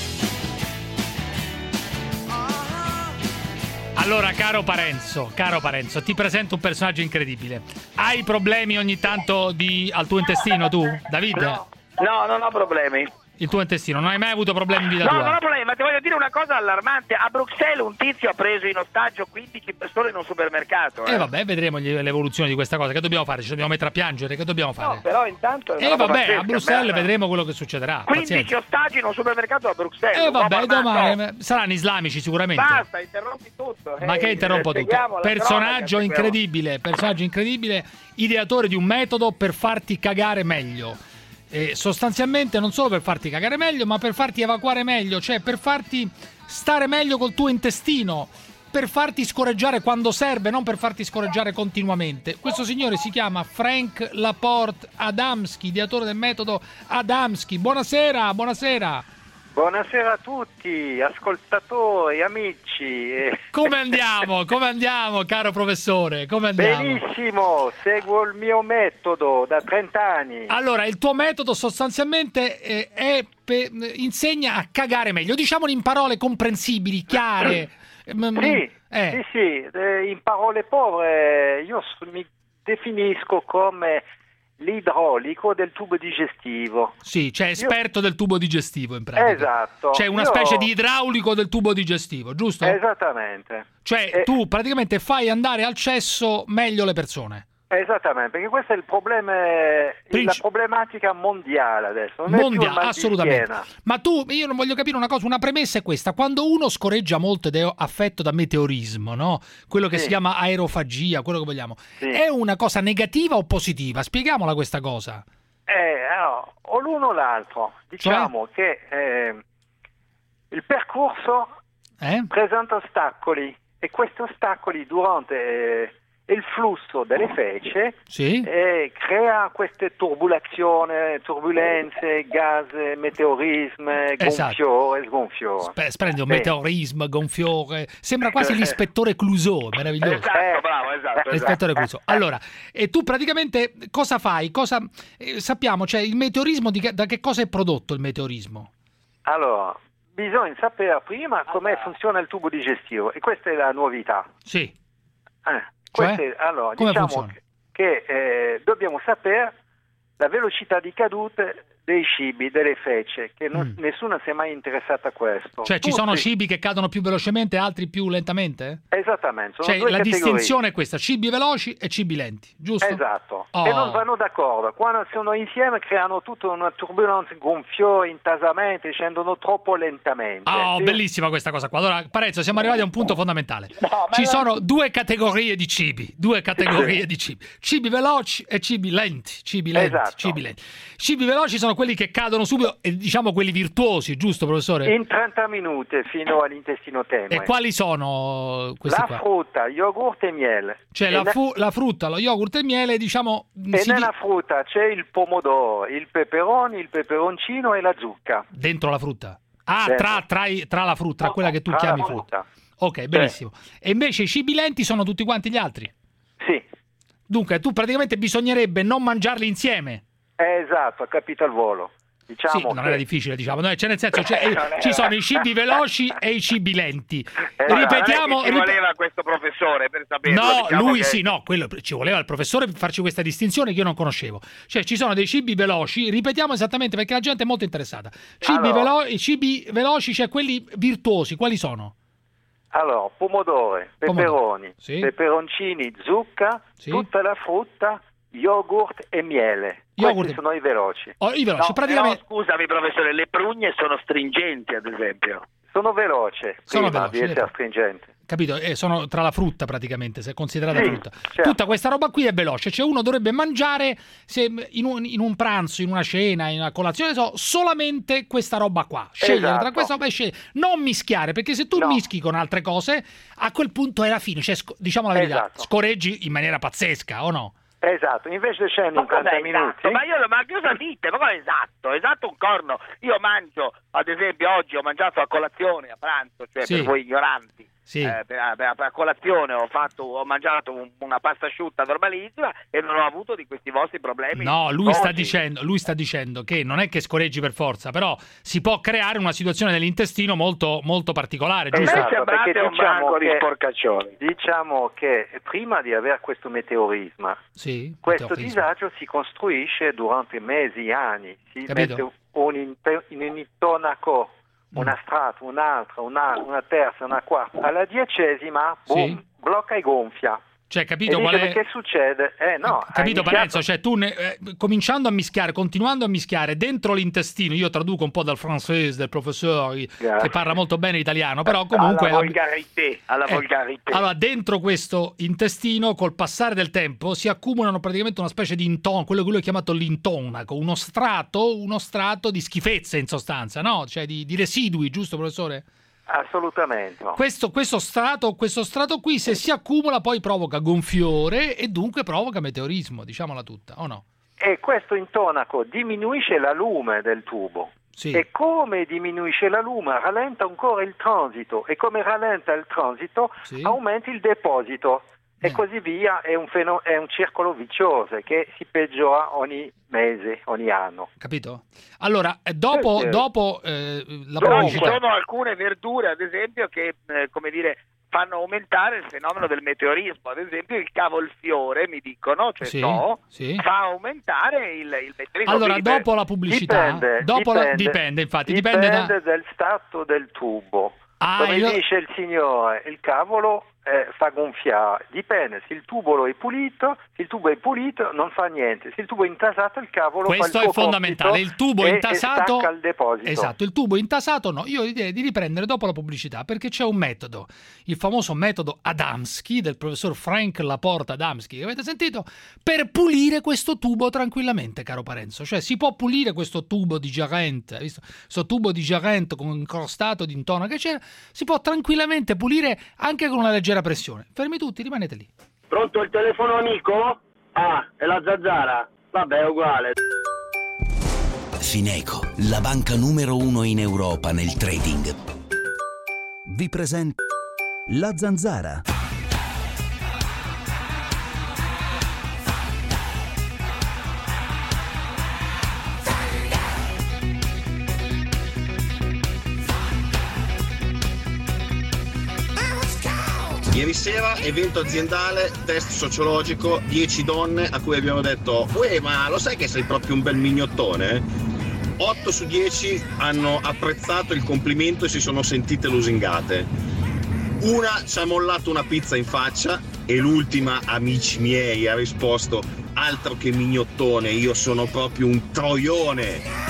Allora, caro Parenzo, caro Parenzo, ti presento un personaggio incredibile. Hai problemi ogni tanto di... al tuo intestino, tu, David? No, no, non ho problemi. Il tuo intestino, non hai mai avuto problemi in vita no, tua? No, non ho problemi, ma ti voglio dire una cosa allarmante. A Bruxelles un tizio ha preso in ostaggio quindici persone in un supermercato. E eh. eh vabbè, vedremo l'evoluzione di questa cosa. Che dobbiamo fare? Ci dobbiamo mettere a piangere? Che dobbiamo fare? No, però intanto... E eh vabbè, pazzesca, a Bruxelles bella. Vedremo quello che succederà. quindici pazienza. Ostaggi in un supermercato a Bruxelles. E eh vabbè, domani saranno islamici sicuramente. Basta, interrompi tutto. Ma eh, che interrompo tutto? Personaggio incredibile, personaggio incredibile, ideatore di un metodo per farti cagare meglio. Eh, sostanzialmente non solo per farti cagare meglio, ma per farti evacuare meglio, cioè per farti stare meglio col tuo intestino, per farti scorreggiare quando serve, non per farti scorreggiare continuamente. Questo signore si chiama Frank Laporte Adamski, ideatore del metodo Adamski. Buonasera, buonasera. Buonasera a tutti, ascoltatori, amici. Come andiamo? Come andiamo, caro professore? Come andiamo? Benissimo, seguo il mio metodo da trenta anni. Allora, il tuo metodo sostanzialmente eh, è pe- insegna a cagare meglio, diciamolo in parole comprensibili, chiare. Sì, eh. sì, sì, eh, in parole povere io mi definisco come l'idraulico del tubo digestivo. Sì, cioè esperto Io... del tubo digestivo in pratica. Esatto. Cioè una Io... specie di idraulico del tubo digestivo, giusto? Esattamente. Cioè e... tu praticamente fai andare al cesso meglio le persone. Esattamente, perché questo è il problema, Princi... la problematica mondiale adesso. Non mondiale, è più assolutamente. Ma tu, io non voglio capire una cosa, una premessa è questa: quando uno scorreggia molto ed è affetto da meteorismo, no? Quello che sì. si chiama aerofagia, quello che vogliamo, sì. è una cosa negativa o positiva? Spieghiamola questa cosa. Eh, no, o l'uno o l'altro. Diciamo cioè? che eh, il percorso eh? presenta ostacoli e questi ostacoli durante... Eh, il flusso delle feci sì. eh, crea queste turbulazioni, turbulenze, gas, meteorismo, gonfiore, esatto. sgonfiore. Sp- splendid, meteorismo, gonfiore. Sembra quasi l'ispettore Clouseau, meraviglioso. Esatto, bravo, esatto. L'ispettore Clouseau. Allora, e tu praticamente cosa fai? Cosa eh, sappiamo, cioè il meteorismo, di, da che cosa è prodotto il meteorismo? Allora, bisogna sapere prima come funziona il tubo digestivo e questa è la novità. Sì. Eh. Cioè? Queste, allora, come diciamo funziona? che, che eh, dobbiamo sapere la velocità di caduta dei cibi, delle fece, che non, mm. nessuno si è mai interessato a questo. Cioè Tutti... ci sono cibi che cadono più velocemente e altri più lentamente? Esattamente. Sono cioè due la categorie. distinzione è questa, cibi veloci e cibi lenti, giusto? Esatto, oh. e non vanno d'accordo. Quando sono insieme creano tutta una turbolenza, gonfiore, intasamento, scendono troppo lentamente. Oh, sì? Bellissima questa cosa qua. Allora, Parenzo, siamo arrivati a un punto fondamentale. No, ci sono non... due categorie di cibi, due categorie di cibi. Cibi veloci e cibi lenti, cibi lenti, esatto. cibi lenti. Cibi veloci sono quelli che cadono subito e diciamo quelli virtuosi, giusto professore? In trenta minuti fino all'intestino tenue. E quali sono questi La qua? frutta, yogurt e miele. Cioè la, fu- la frutta, lo yogurt e il miele, diciamo... E nella frutta c'è il pomodoro, il peperone, il peperoncino e la zucca. Dentro la frutta? Ah, tra, tra, tra la frutta, tra quella che tu chiami frutta. frutta. Ok, benissimo. Sì. E invece i cibi lenti sono tutti quanti gli altri? Sì. Dunque, tu praticamente bisognerebbe non mangiarli insieme? Esatto, ha capito al volo. Diciamo sì, non che... era difficile, diciamo. No, cioè nel senso, cioè, ci sono i cibi veloci e i cibi lenti. Eh, Ripetiamo. Ci voleva rip... questo professore per saperlo. No, diciamo lui che... sì, no, quello ci voleva il professore per farci questa distinzione che io non conoscevo. Cioè, ci sono dei cibi veloci, ripetiamo esattamente perché la gente è molto interessata. Cibi, allora, velo... cibi veloci, cioè quelli virtuosi, quali sono? Allora, pomodori, peperoni, sì. peperoncini, zucca, sì. tutta la frutta, yogurt e miele. Yogurt. Questi sono i veloci. Oh, i veloci, no, praticamente... no, scusami professore, le prugne sono stringenti ad esempio. Sono veloce, sono prima veloci, di essere astringenti. Capito? Eh, sono tra la frutta praticamente, se è considerata sì, frutta. Certo. Tutta questa roba qui è veloce, cioè uno dovrebbe mangiare se in, un, in un pranzo, in una cena, in una colazione, so, solamente questa roba qua. Scegliere esatto. tra questa roba e scegliere. Non mischiare, perché se tu no. mischi con altre cose, a quel punto è la fine, cioè sc- diciamo la verità, esatto. scorreggi in maniera pazzesca, o no? Esatto, invece scendi in trenta minuti. Esatto? Ma io ma cosa dite? Ma cosa è esatto? Esatto un corno. Io mangio, ad esempio oggi ho mangiato a colazione, a pranzo, cioè sì. per voi ignoranti. Sì. Eh, per, per, per colazione ho fatto ho mangiato un, una pasta asciutta normalissima e non ho avuto di questi vostri problemi. No, lui sta dicendo, lui sta dicendo che non è che scorreggi per forza, però si può creare una situazione nell'intestino molto, molto particolare, giusto? Esatto, sembrate perché un banco che, di sporcaccioni. Diciamo che prima di avere questo meteorisma, sì, questo meteorismo. disagio si costruisce durante mesi, anni, si Capito? mette un, inter, un intonaco, una strata, un'altra, un'altra, una terza, una quarta, alla diecesima, boom, sì. blocca e gonfia. Cioè, capito e qual è? Che succede? Eh, no, capito iniziato... Parenzo? Cioè, tu ne, eh, cominciando a mischiare, continuando a mischiare dentro l'intestino, io traduco un po' dal francese del professore che parla molto bene italiano, però comunque alla volgarità, alla eh, volgarità. Allora, dentro questo intestino, col passare del tempo, si accumulano praticamente una specie di inton, quello che lui ha chiamato l'intonaco, uno strato, uno strato di schifezze in sostanza, no? Cioè di, di residui, giusto professore? Assolutamente. No. Questo, questo, strato, questo strato qui, se si accumula, poi provoca gonfiore e dunque provoca meteorismo, diciamola tutta, o no? E questo intonaco diminuisce la lume del tubo. Sì. E come diminuisce la lume, rallenta ancora il transito. E come rallenta il transito, sì. aumenta il deposito. E eh. così via, è un, feno- è un circolo vizioso che si peggiora ogni mese, ogni anno. Capito? Allora, dopo, eh, dopo eh, la Però pubblicità... ci sono alcune verdure, ad esempio, che, eh, come dire, fanno aumentare il fenomeno del meteorismo. Ad esempio il cavolfiore, mi dicono, cioè sì, no, sì. fa aumentare il, il meteorismo. Allora, Quindi dopo la pubblicità... Dipende, dopo dipende, la, dipende infatti, dipende, dipende da... dal stato del tubo. Ah, Come io... dice il signore, il cavolo eh, fa gonfiare, dipende se il tubo è pulito, se il tubo è pulito non fa niente, se il tubo è intasato il cavolo questo fa il è fondamentale, il tubo e, intasato e stacca il deposito. Esatto, il tubo intasato no, io direi di riprendere dopo la pubblicità perché c'è un metodo, il famoso metodo Adamski del professor Frank Laporte Adamski, che avete sentito, per pulire questo tubo tranquillamente, caro Parenzo, cioè si può pulire questo tubo di Jarent, hai visto? Questo tubo di Jarent con incrostato di intonaco che c'era, si può tranquillamente pulire anche con una leggera pressione. Fermi tutti, rimanete lì. Pronto il telefono amico? Ah, è la Zanzara? Vabbè, è uguale. Fineco, la banca numero uno in Europa nel trading, vi presenta la Zanzara. Ieri sera evento aziendale, test sociologico, dieci donne a cui abbiamo detto uè ma lo sai che sei proprio un bel mignottone? otto su dieci hanno apprezzato il complimento e si sono sentite lusingate. Una ci ha mollato una pizza in faccia e l'ultima, amici miei, ha risposto: altro che mignottone, io sono proprio un troione.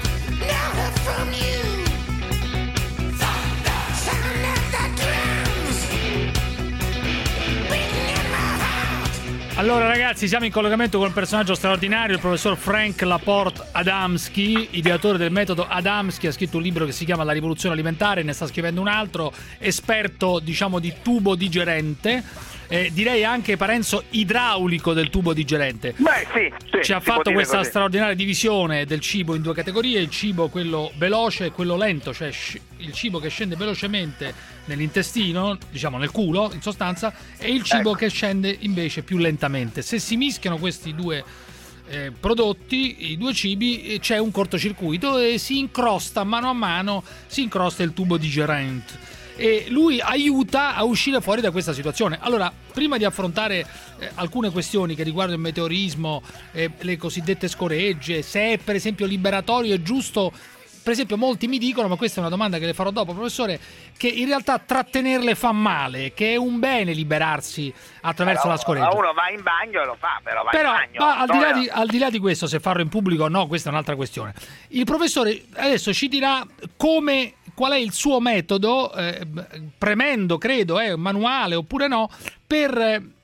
Allora ragazzi, siamo in collegamento con un personaggio straordinario, il professor Frank Laporte Adamski, ideatore del metodo Adamski. Ha scritto un libro che si chiama La rivoluzione alimentare, ne sta scrivendo un altro, esperto diciamo di tubo digerente. Eh, direi anche Parenzo idraulico del tubo digerente. Beh, sì, sì, ci ha fatto questa così. straordinaria divisione del cibo in due categorie: il cibo quello veloce e quello lento, cioè il cibo che scende velocemente nell'intestino, diciamo nel culo in sostanza, e il cibo ecco. che scende invece più lentamente. Se si mischiano questi due eh, prodotti, i due cibi, c'è un cortocircuito e si incrosta mano a mano, si incrosta il tubo digerente. E lui aiuta a uscire fuori da questa situazione. Allora, prima di affrontare eh, alcune questioni che riguardano il meteorismo, eh, le cosiddette scoregge, se è per esempio liberatorio, è giusto, per esempio molti mi dicono, ma questa è una domanda che le farò dopo professore, che in realtà trattenerle fa male, che è un bene liberarsi attraverso però, la scoreggia. Uno va in bagno e lo fa, però va però, in bagno. Ma al di, là di, al di là di questo, se farlo in pubblico o no, questa è un'altra questione. Il professore adesso ci dirà come... qual è il suo metodo, eh, premendo, credo, eh, manuale oppure no, per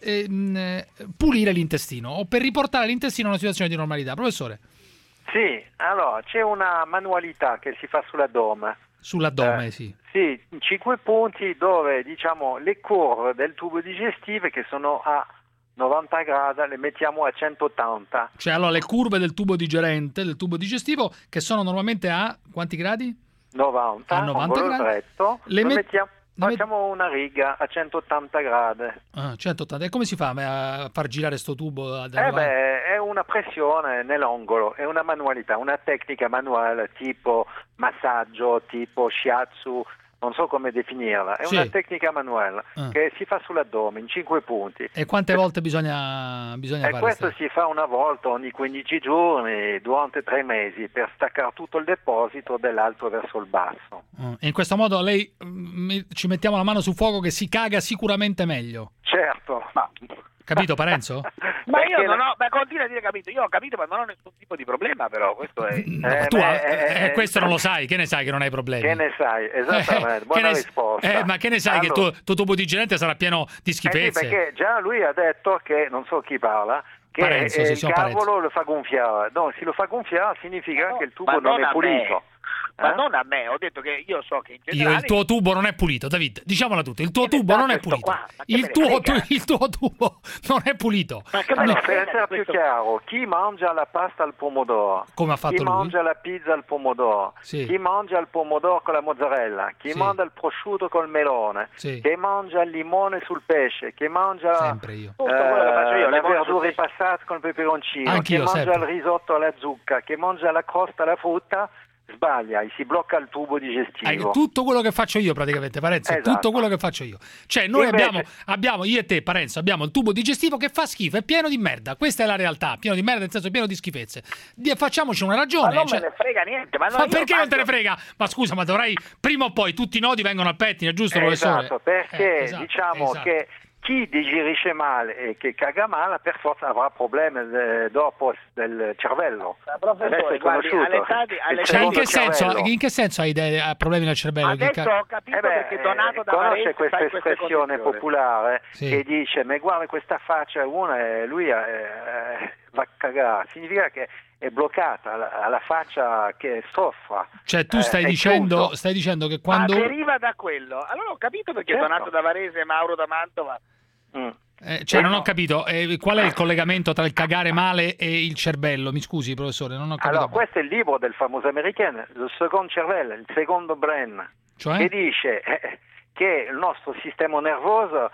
eh, pulire l'intestino o per riportare l'intestino a una situazione di normalità. Professore? Sì, allora c'è una manualità che si fa sull'addome. Sull'addome, eh, sì. Sì, cinque punti dove diciamo le curve del tubo digestivo che sono a novanta gradi le mettiamo a centottanta. Cioè allora le curve del tubo digerente, del tubo digestivo, che sono normalmente a quanti gradi? novanta, a novanta gradi. Dretto, le met- mettiamo, facciamo una riga a centottanta gradi. Ah, centottanta. E come si fa a far girare sto tubo? Ad eh beh, è una pressione nell'angolo, è una manualità, una tecnica manuale tipo massaggio, tipo shiatsu, non so come definirla, è sì. una tecnica manuale ah. che si fa sull'addome in cinque punti. E quante volte bisogna, bisogna e fare? Questo questa? si fa una volta ogni quindici giorni durante tre mesi per staccare tutto il deposito dell'alto verso il basso. Ah. E in questo modo lei m- ci mettiamo la mano sul fuoco che si caga sicuramente meglio. Certo, ma... Capito Parenzo? Ma io non ho, ma continua a dire capito, io ho capito ma non ho nessun tipo di problema però, questo è... No, eh, tu beh, eh, eh, questo non lo sai, che ne sai che non hai problemi? Che ne sai, esattamente, eh, buona ne, risposta. Eh, ma che ne sai allora, che il tuo, tuo tubo digerente sarà pieno di schifezze? Eh sì, perché già lui ha detto che, non so chi parla, che Parenzo, eh, sì, il cavolo lo fa gonfiare. No, se lo fa gonfiare significa no, che il tubo non, non è pulito. Ma eh? non a me, ho detto che io so che in generale... Io, il tuo tubo non è pulito, David, diciamola tutta, il tuo tubo non è pulito. Qua, il, tuo, tu, il tuo tubo non è pulito. Ma che allora, per essere più chiaro, chi mangia la pasta al pomodoro, come ha fatto chi lui? mangia la pizza al pomodoro, sì. chi mangia il pomodoro con la mozzarella, chi sì. mangia il prosciutto col melone, sì. chi mangia il limone sul pesce, chi mangia sempre io. Eh, io, le verdure passate con il peperoncino, Anch'io, chi mangia sempre. il risotto alla zucca, chi mangia la costa alla frutta, sbaglia, si blocca il tubo digestivo. È tutto quello che faccio io praticamente, Parenzo, esatto. tutto quello che faccio io. Cioè noi Invece... abbiamo, abbiamo, io e te Parenzo, abbiamo il tubo digestivo che fa schifo, è pieno di merda, questa è la realtà, pieno di merda nel senso pieno di schifezze. Facciamoci una ragione. Ma non cioè... me ne frega niente. Ma, ma perché non te ne frega? Ma scusa, ma dovrai, prima o poi tutti i nodi vengono al pettine, giusto professore? Esatto, perché eh, esatto, diciamo esatto. che chi digerisce male e che caga male per forza avrà problemi eh, dopo del cervello. Professore, guardi, all'età di, all'età cioè, in, che senso, cervello. in che senso hai dei problemi nel cervello? Adesso che ca- ho capito eh beh, perché Donato da conosce Varese questa espressione popolare sì. che dice ma guarda questa faccia uno e lui eh, va a cagare, significa che è bloccata la, la faccia che soffra. Cioè tu stai, eh, dicendo, stai dicendo che quando... Ma deriva da quello. Allora ho capito perché certo. Donato da Varese e Mauro da Mantova... Mm. Eh, cioè, non ho capito eh, qual è il collegamento tra il cagare male e il cervello. Mi scusi, professore, non ho capito. Allora, questo è il libro del famoso americano, il secondo cervello, il secondo brain, cioè? che dice eh, che il nostro sistema nervoso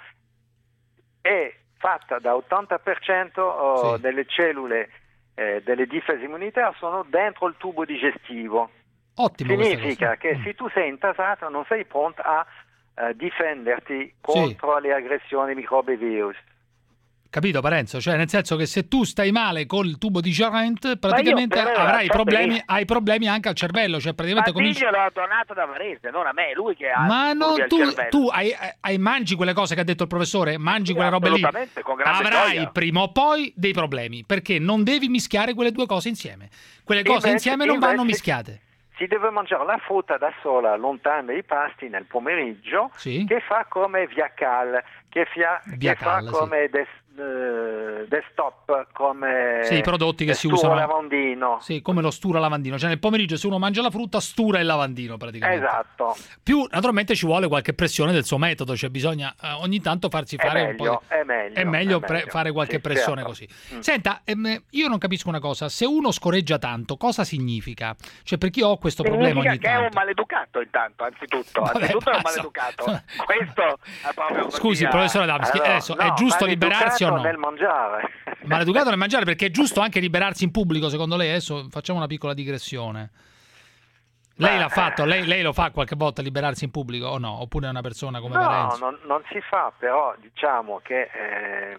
è fatta da ottanta per cento oh, sì. delle cellule eh, delle difese immunitarie sono dentro il tubo digestivo. Ottimo. Significa che mm. se tu sei intasato non sei pronto a Uh, difenderti contro sì. le aggressioni microbi e virus. Capito Parenzo? Cioè nel senso che se tu stai male col tubo di Charente praticamente avrai problemi, hai problemi anche al cervello, cioè praticamente ma il figlio l'ho donato da Varese, non a me, lui che ha ma no, tu, tu hai, hai mangi quelle cose che ha detto il professore, mangi sì, quelle robe lì, con grande avrai gioia. Prima o poi dei problemi, perché non devi mischiare quelle due cose insieme, quelle cose invece, insieme non invece, vanno mischiate. Si deve mangiare la frutta da sola, lontano dai pasti, nel pomeriggio, sì. che fa come Viacal, che, fia, Viacal, che fa come sì. des, uh, Desktop, come sì, i prodotti che si Stura usano. lavandino. Sì, come lo stura lavandino, cioè nel pomeriggio se uno mangia la frutta stura il lavandino praticamente. Esatto. Più naturalmente ci vuole qualche pressione del suo metodo, cioè bisogna eh, ogni tanto farsi fare è meglio, un po' di... è meglio, è meglio, è pre- meglio. fare qualche sì, pressione certo. così. Mm. Senta, ehm, io non capisco una cosa, se uno scorreggia tanto, cosa significa? Cioè perché io ho questo significa problema ogni che tanto. è un maleducato intanto, anzitutto, Vabbè, anzitutto è un basta. maleducato. Questo è proprio Scusi, così, professore Adamski, allora, adesso no, è giusto liberarsi o no? Nel mangiare. Maleducato nel mangiare, perché è giusto anche liberarsi in pubblico, secondo lei? Adesso facciamo una piccola digressione. Lei Beh, l'ha fatto, lei, lei lo fa qualche volta liberarsi in pubblico o no? Oppure è una persona come no, Parenzo? No, non, non si fa, però diciamo che eh,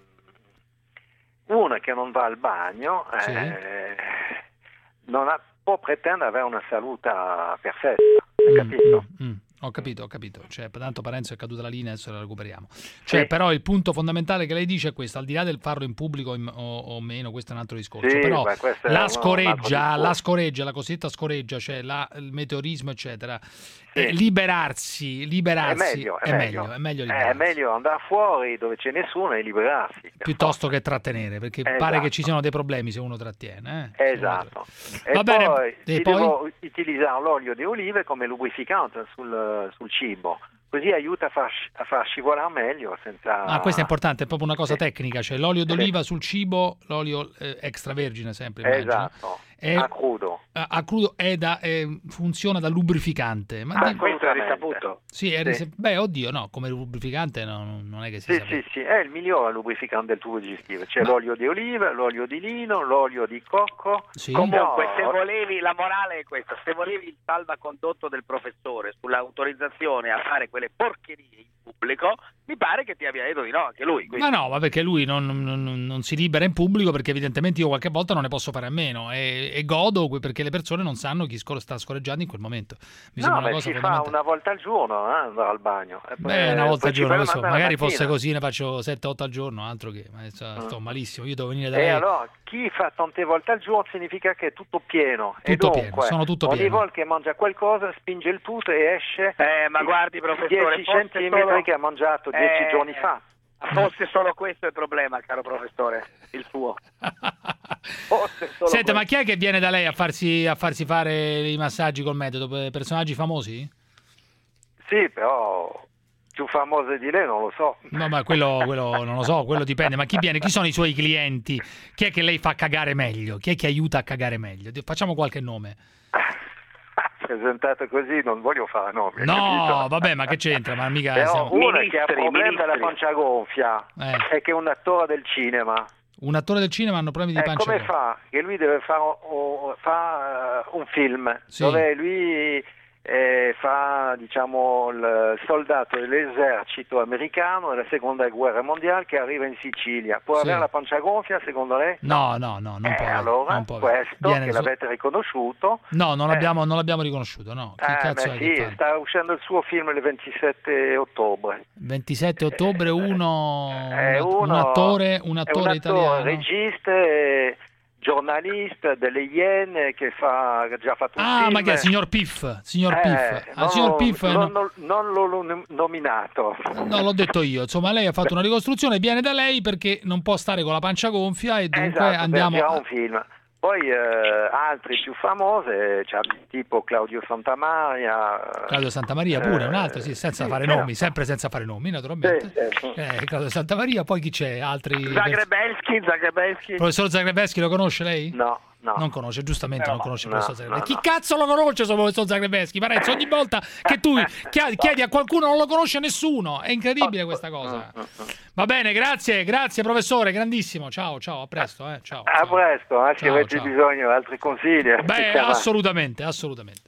uno che non va al bagno eh, sì. non ha, può pretendere avere una salute perfetta, hai mm, capito? Mm, mm. Ho capito, ho capito. Cioè, tanto Parenzo è caduta la linea, adesso la recuperiamo. Cioè, sì. però il punto fondamentale che lei dice è questo, al di là del farlo in pubblico o, o meno, questo è un altro discorso. Sì, però beh, la scoreggia, la scoreggia, la cosiddetta scoreggia, cioè la, il meteorismo, eccetera. Sì. Eh, liberarsi, liberarsi è meglio, è, è meglio. meglio, è meglio liberarsi. È meglio andare fuori dove c'è nessuno e liberarsi. Piuttosto che trattenere, perché esatto. pare che ci siano dei problemi se uno trattiene. Eh? Esatto. E Va bene. poi e si poi? devo utilizzare l'olio di olive come lubrificante sul, sul cibo. Così aiuta a far, a far scivolare meglio senza... Ah, questo è importante, è proprio una cosa sì. tecnica, cioè l'olio d'oliva sì. sul cibo, l'olio eh, extravergine sempre, immagino. Esatto, è, a crudo. A, a crudo è da, è, funziona da lubrificante. Ma ah, di... questo è risaputo. Sì, è sì. ris... beh, oddio, no, come lubrificante no, non è che si Sì, sapeva. sì, sì, è il migliore lubrificante del tubo digestivo. C'è ma... l'olio di oliva, l'olio di lino, l'olio di cocco. Sì. Comunque, no. se volevi, la morale è questa, se volevi il salvacondotto del professore sull'autorizzazione a fare quelle porcherie in pubblico, mi pare che ti abbia detto di no anche lui. Quindi. Ma no, ma perché lui non, non, non si libera in pubblico, perché evidentemente io qualche volta non ne posso fare a meno e, e godo perché le persone non sanno chi scor- sta scorreggiando in quel momento. Mi no, sembra una beh, cosa si fa una volta al giorno eh, andare al bagno. E poi, beh, una volta al giorno, lo so. Magari fosse mattina. così ne faccio sette otto al giorno, altro che, ma sto malissimo, io devo venire da e lei. allora, chi fa tante volte al giorno significa che è tutto pieno. Tutto e dunque, pieno, sono tutto ogni pieno. volta che mangia qualcosa spinge il tutto e esce eh, ma guardi, professore, dieci centimetri solo... che ha mangiato dieci eh... giorni fa. Fosse solo questo il problema, caro professore, il suo. Senta, questo. Ma chi è che viene da lei a farsi, a farsi fare i massaggi col metodo? Personaggi famosi? Sì, però più famose di lei non lo so. No, ma quello, quello non lo so, quello dipende. Ma chi viene? Chi sono i suoi clienti? Chi è che lei fa cagare meglio? Chi è che aiuta a cagare meglio? Facciamo qualche nome. Presentato così non voglio fare nomi. No, capito? Vabbè, ma che c'entra? Ma mica però siamo... uno ministri, che ha problemi ministri. della pancia gonfia eh. è che è un attore del cinema. Un attore del cinema hanno problemi di eh, pancia come gonfia. fa? Che lui deve fare oh, fa, uh, un film sì. dove lui eh, fa diciamo il soldato dell'esercito americano nella seconda guerra mondiale che arriva in Sicilia. Può sì. avere la pancia gonfia secondo lei? No, no, no, non eh, può. Allora non può questo Viene che su... l'avete riconosciuto? No, non eh. l'abbiamo, non l'abbiamo riconosciuto, no. Chi eh, cazzo beh, è sì, che fa? sta uscendo il suo film il ventisette ottobre. ventisette ottobre, uno, eh, uno, uno un attore, un attore, un attore italiano. regista e giornalista delle Iene che fa ha già fatto un ah, film. ma che è signor Piff? Signor eh, Piff. Ah, non, signor Piff non, no... non, non l'ho nominato. No, l'ho detto io. Insomma, lei ha fatto una ricostruzione, viene da lei perché non può stare con la pancia gonfia e dunque esatto, andiamo a un film. Poi eh, altri più famose, cioè, tipo Claudio Santamaria. Claudio Santamaria pure, eh, un altro, sì, senza sì, fare nomi, sempre senza fare nomi, naturalmente. Sì, sì. Eh, Claudio Santamaria, poi chi c'è? Altri... Zagrebelski, Zagrebelski. Professor Zagrebelski lo conosce lei? No. No. Non conosce, giustamente no, non conosce il no, professor Zagrebelski. No, Chi no. cazzo lo conosce il professor Zagrebelski? Parenzo, ogni volta che tu chiedi a qualcuno non lo conosce nessuno. È incredibile questa cosa. Va bene, grazie, grazie professore, grandissimo. Ciao, ciao, a presto. Eh. Ciao, a ciao. presto, eh, se ciao, avete ciao. bisogno di altri consigli. Beh, assolutamente, assolutamente.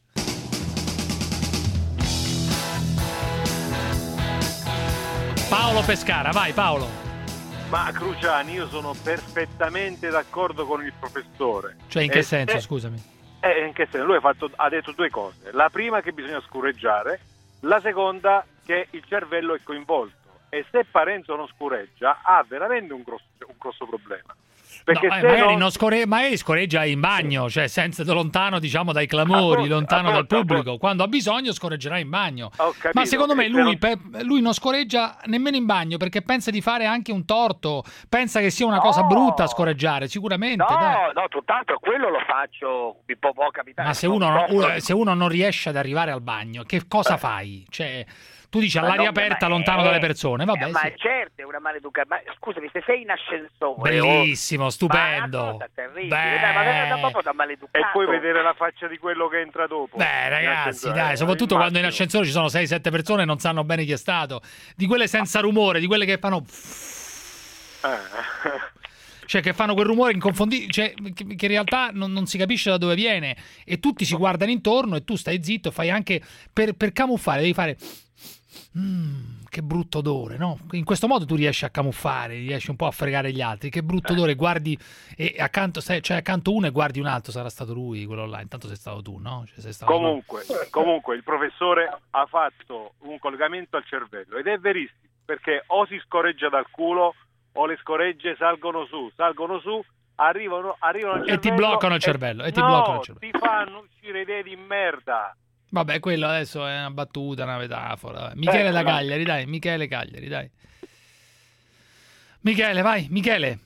Paolo Pescara, vai Paolo. Ma Cruciani, io sono perfettamente d'accordo con il professore. Cioè in che eh, senso, eh, scusami? Eh, in che senso? Lui ha, fatto, ha detto due cose. La prima che bisogna scureggiare, la seconda che il cervello è coinvolto. E se Parenzo non scureggia ha veramente un grosso, un grosso problema. Perché no, se eh, magari, non... non score... magari scoreggia in bagno, cioè senza lontano, diciamo, dai clamori, appunto, lontano appunto, dal pubblico. appunto. Quando ha bisogno scoreggerà in bagno. Capito, ma secondo me lui, non... per... lui non scoreggia nemmeno in bagno perché pensa di fare anche un torto, pensa che sia una no. cosa brutta scoreggiare, sicuramente. No, dai. no, tutt'altro quello lo faccio, mi può, può capitare. Ma se uno, no, se uno non riesce ad arrivare al bagno, che cosa Beh. fai? Cioè... Tu dici all'aria aperta, lontano è, dalle persone, vabbè. Eh, ma sì. certo, è una maleducazione. Ma scusami, se sei in ascensore. Bellissimo, oh, stupendo. Ma è una cosa terribile, dai, ma è da proprio da maleducato. E poi vedere la faccia di quello che entra dopo. Beh, ragazzi, dai, soprattutto quando in ascensore ci sono sei sette persone e non sanno bene chi è stato. Di quelle senza rumore, di quelle che fanno. Eh. Cioè che fanno quel rumore inconfondibile, cioè che, che in realtà non, non si capisce da dove viene e tutti si guardano intorno e tu stai zitto, fai anche per, per camuffare, devi fare mm, che brutto odore, no? In questo modo tu riesci a camuffare, riesci un po' a fregare gli altri, che brutto odore, guardi e accanto stai, cioè accanto uno e guardi un altro, sarà stato lui quello là, intanto sei stato tu, no? Cioè, sei stato comunque, comunque il professore ha fatto un collegamento al cervello ed è verissimo, perché o si scorreggia dal culo o le scoregge salgono su, salgono su, arrivano, arrivano al cervello e ti bloccano il cervello, e, e ti no, bloccano il cervello. ti fanno uscire idee di merda. Vabbè, quello adesso è una battuta, una metafora. Michele eh, da Cagliari, dai, Michele Cagliari, dai. Michele, vai, Michele.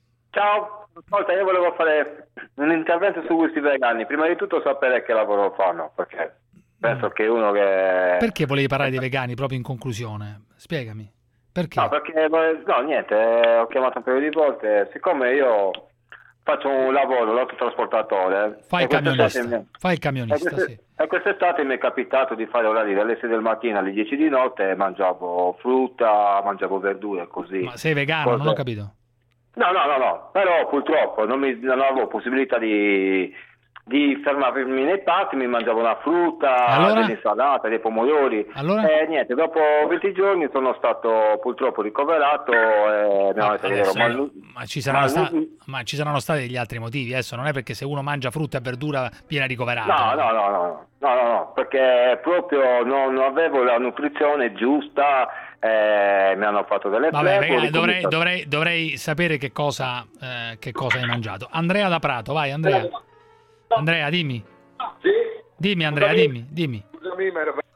Ciao, ascolta, io volevo fare un intervento su questi vegani. Prima di tutto sapere che lavoro fanno, perché penso mm. che uno che... Perché volevi parlare dei vegani proprio in conclusione? Spiegami. Perché? No, perché, no, niente, ho chiamato un paio di volte, siccome io faccio un lavoro, l'autotrasportatore. Fai il camionista, mi... fai il camionista, e queste... sì. E quest'estate mi è capitato di fare orari dalle sei del mattino alle dieci di notte, mangiavo frutta, mangiavo verdure, così. Ma sei vegano, Cose... non ho capito. No, no, no, no, però purtroppo non, mi, non avevo possibilità di... di fermarmi nei parchi, mi mangiavo una frutta, allora? dell'insalata, dei pomodori allora? e niente, dopo venti giorni sono stato purtroppo ricoverato e mi hanno detto che ero mal... ma, ci saranno sta... ma ci saranno stati degli altri motivi, adesso non è perché se uno mangia frutta e verdura viene ricoverato. No, no, no, no, no, no, no, perché proprio non, non avevo la nutrizione giusta, eh, mi hanno fatto delle Vabbè, ragazzi, dovrei, dovrei, dovrei sapere che cosa, eh, che cosa hai mangiato. Andrea da Prato, vai Andrea. Andrea, dimmi. Sì? Dimmi Andrea, Scusami. dimmi, dimmi. Scusami, ma ero...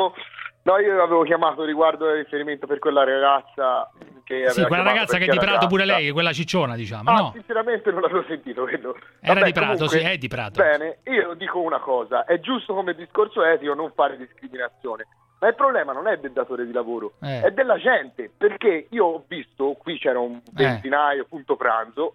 No, io avevo chiamato riguardo il riferimento per quella ragazza che Sì, quella ragazza che è di Prato ragazza. Pure lei, quella cicciona, diciamo, ah, no? sinceramente non l'avevo sentito quello. Era Vabbè, di Prato, comunque, sì, è di Prato. Bene, io dico una cosa, è giusto come discorso etico non fare discriminazione, ma il problema non è del datore di lavoro, eh. è della gente, perché io ho visto, qui c'era un benzinaio, eh. punto pranzo,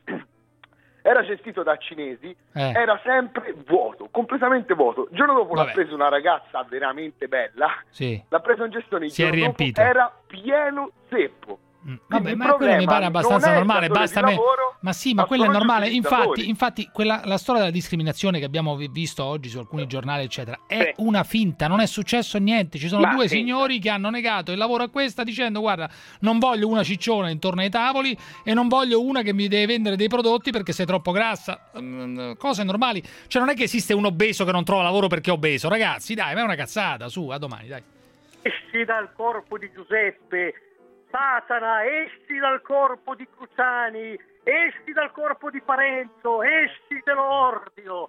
era gestito da cinesi, eh. era sempre vuoto, completamente vuoto. Il giorno dopo Vabbè. l'ha preso una ragazza veramente bella, sì. l'ha preso in gestione, il si è riempito, era pieno zeppo. Vabbè, ma quello mi pare abbastanza normale, basta me... lavoro, ma sì, ma quello è normale. Infatti, infatti quella, la storia della discriminazione che abbiamo visto oggi su alcuni giornali, eccetera, è sì. una finta, non è successo niente. Ci sono ma due sì. signori che hanno negato il lavoro a questa dicendo: guarda, non voglio una cicciona intorno ai tavoli e non voglio una che mi deve vendere dei prodotti perché sei troppo grassa. Cose normali. Cioè non è che esiste un obeso che non trova lavoro perché è obeso, ragazzi, dai, ma è una cazzata, su, a domani, dai. Esci dal corpo di Giuseppe, Satana, esci dal corpo di Cruciani, esci dal corpo di Parenzo, esci dell'ordio.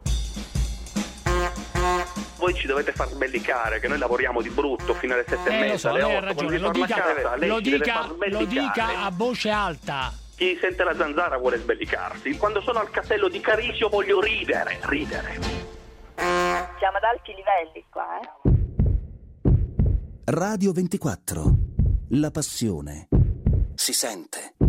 Voi ci dovete far sbellicare, che noi lavoriamo di brutto fino alle sette eh, e mezza, lo so, alle lei ha otto, ragione, lo dica, casa, lo, dica, lo dica a voce alta. Chi sente la zanzara vuole sbellicarsi. Quando sono al castello di Carisio voglio ridere, ridere. Siamo ad alti livelli qua, eh? Radio ventiquattro. La passione si sente.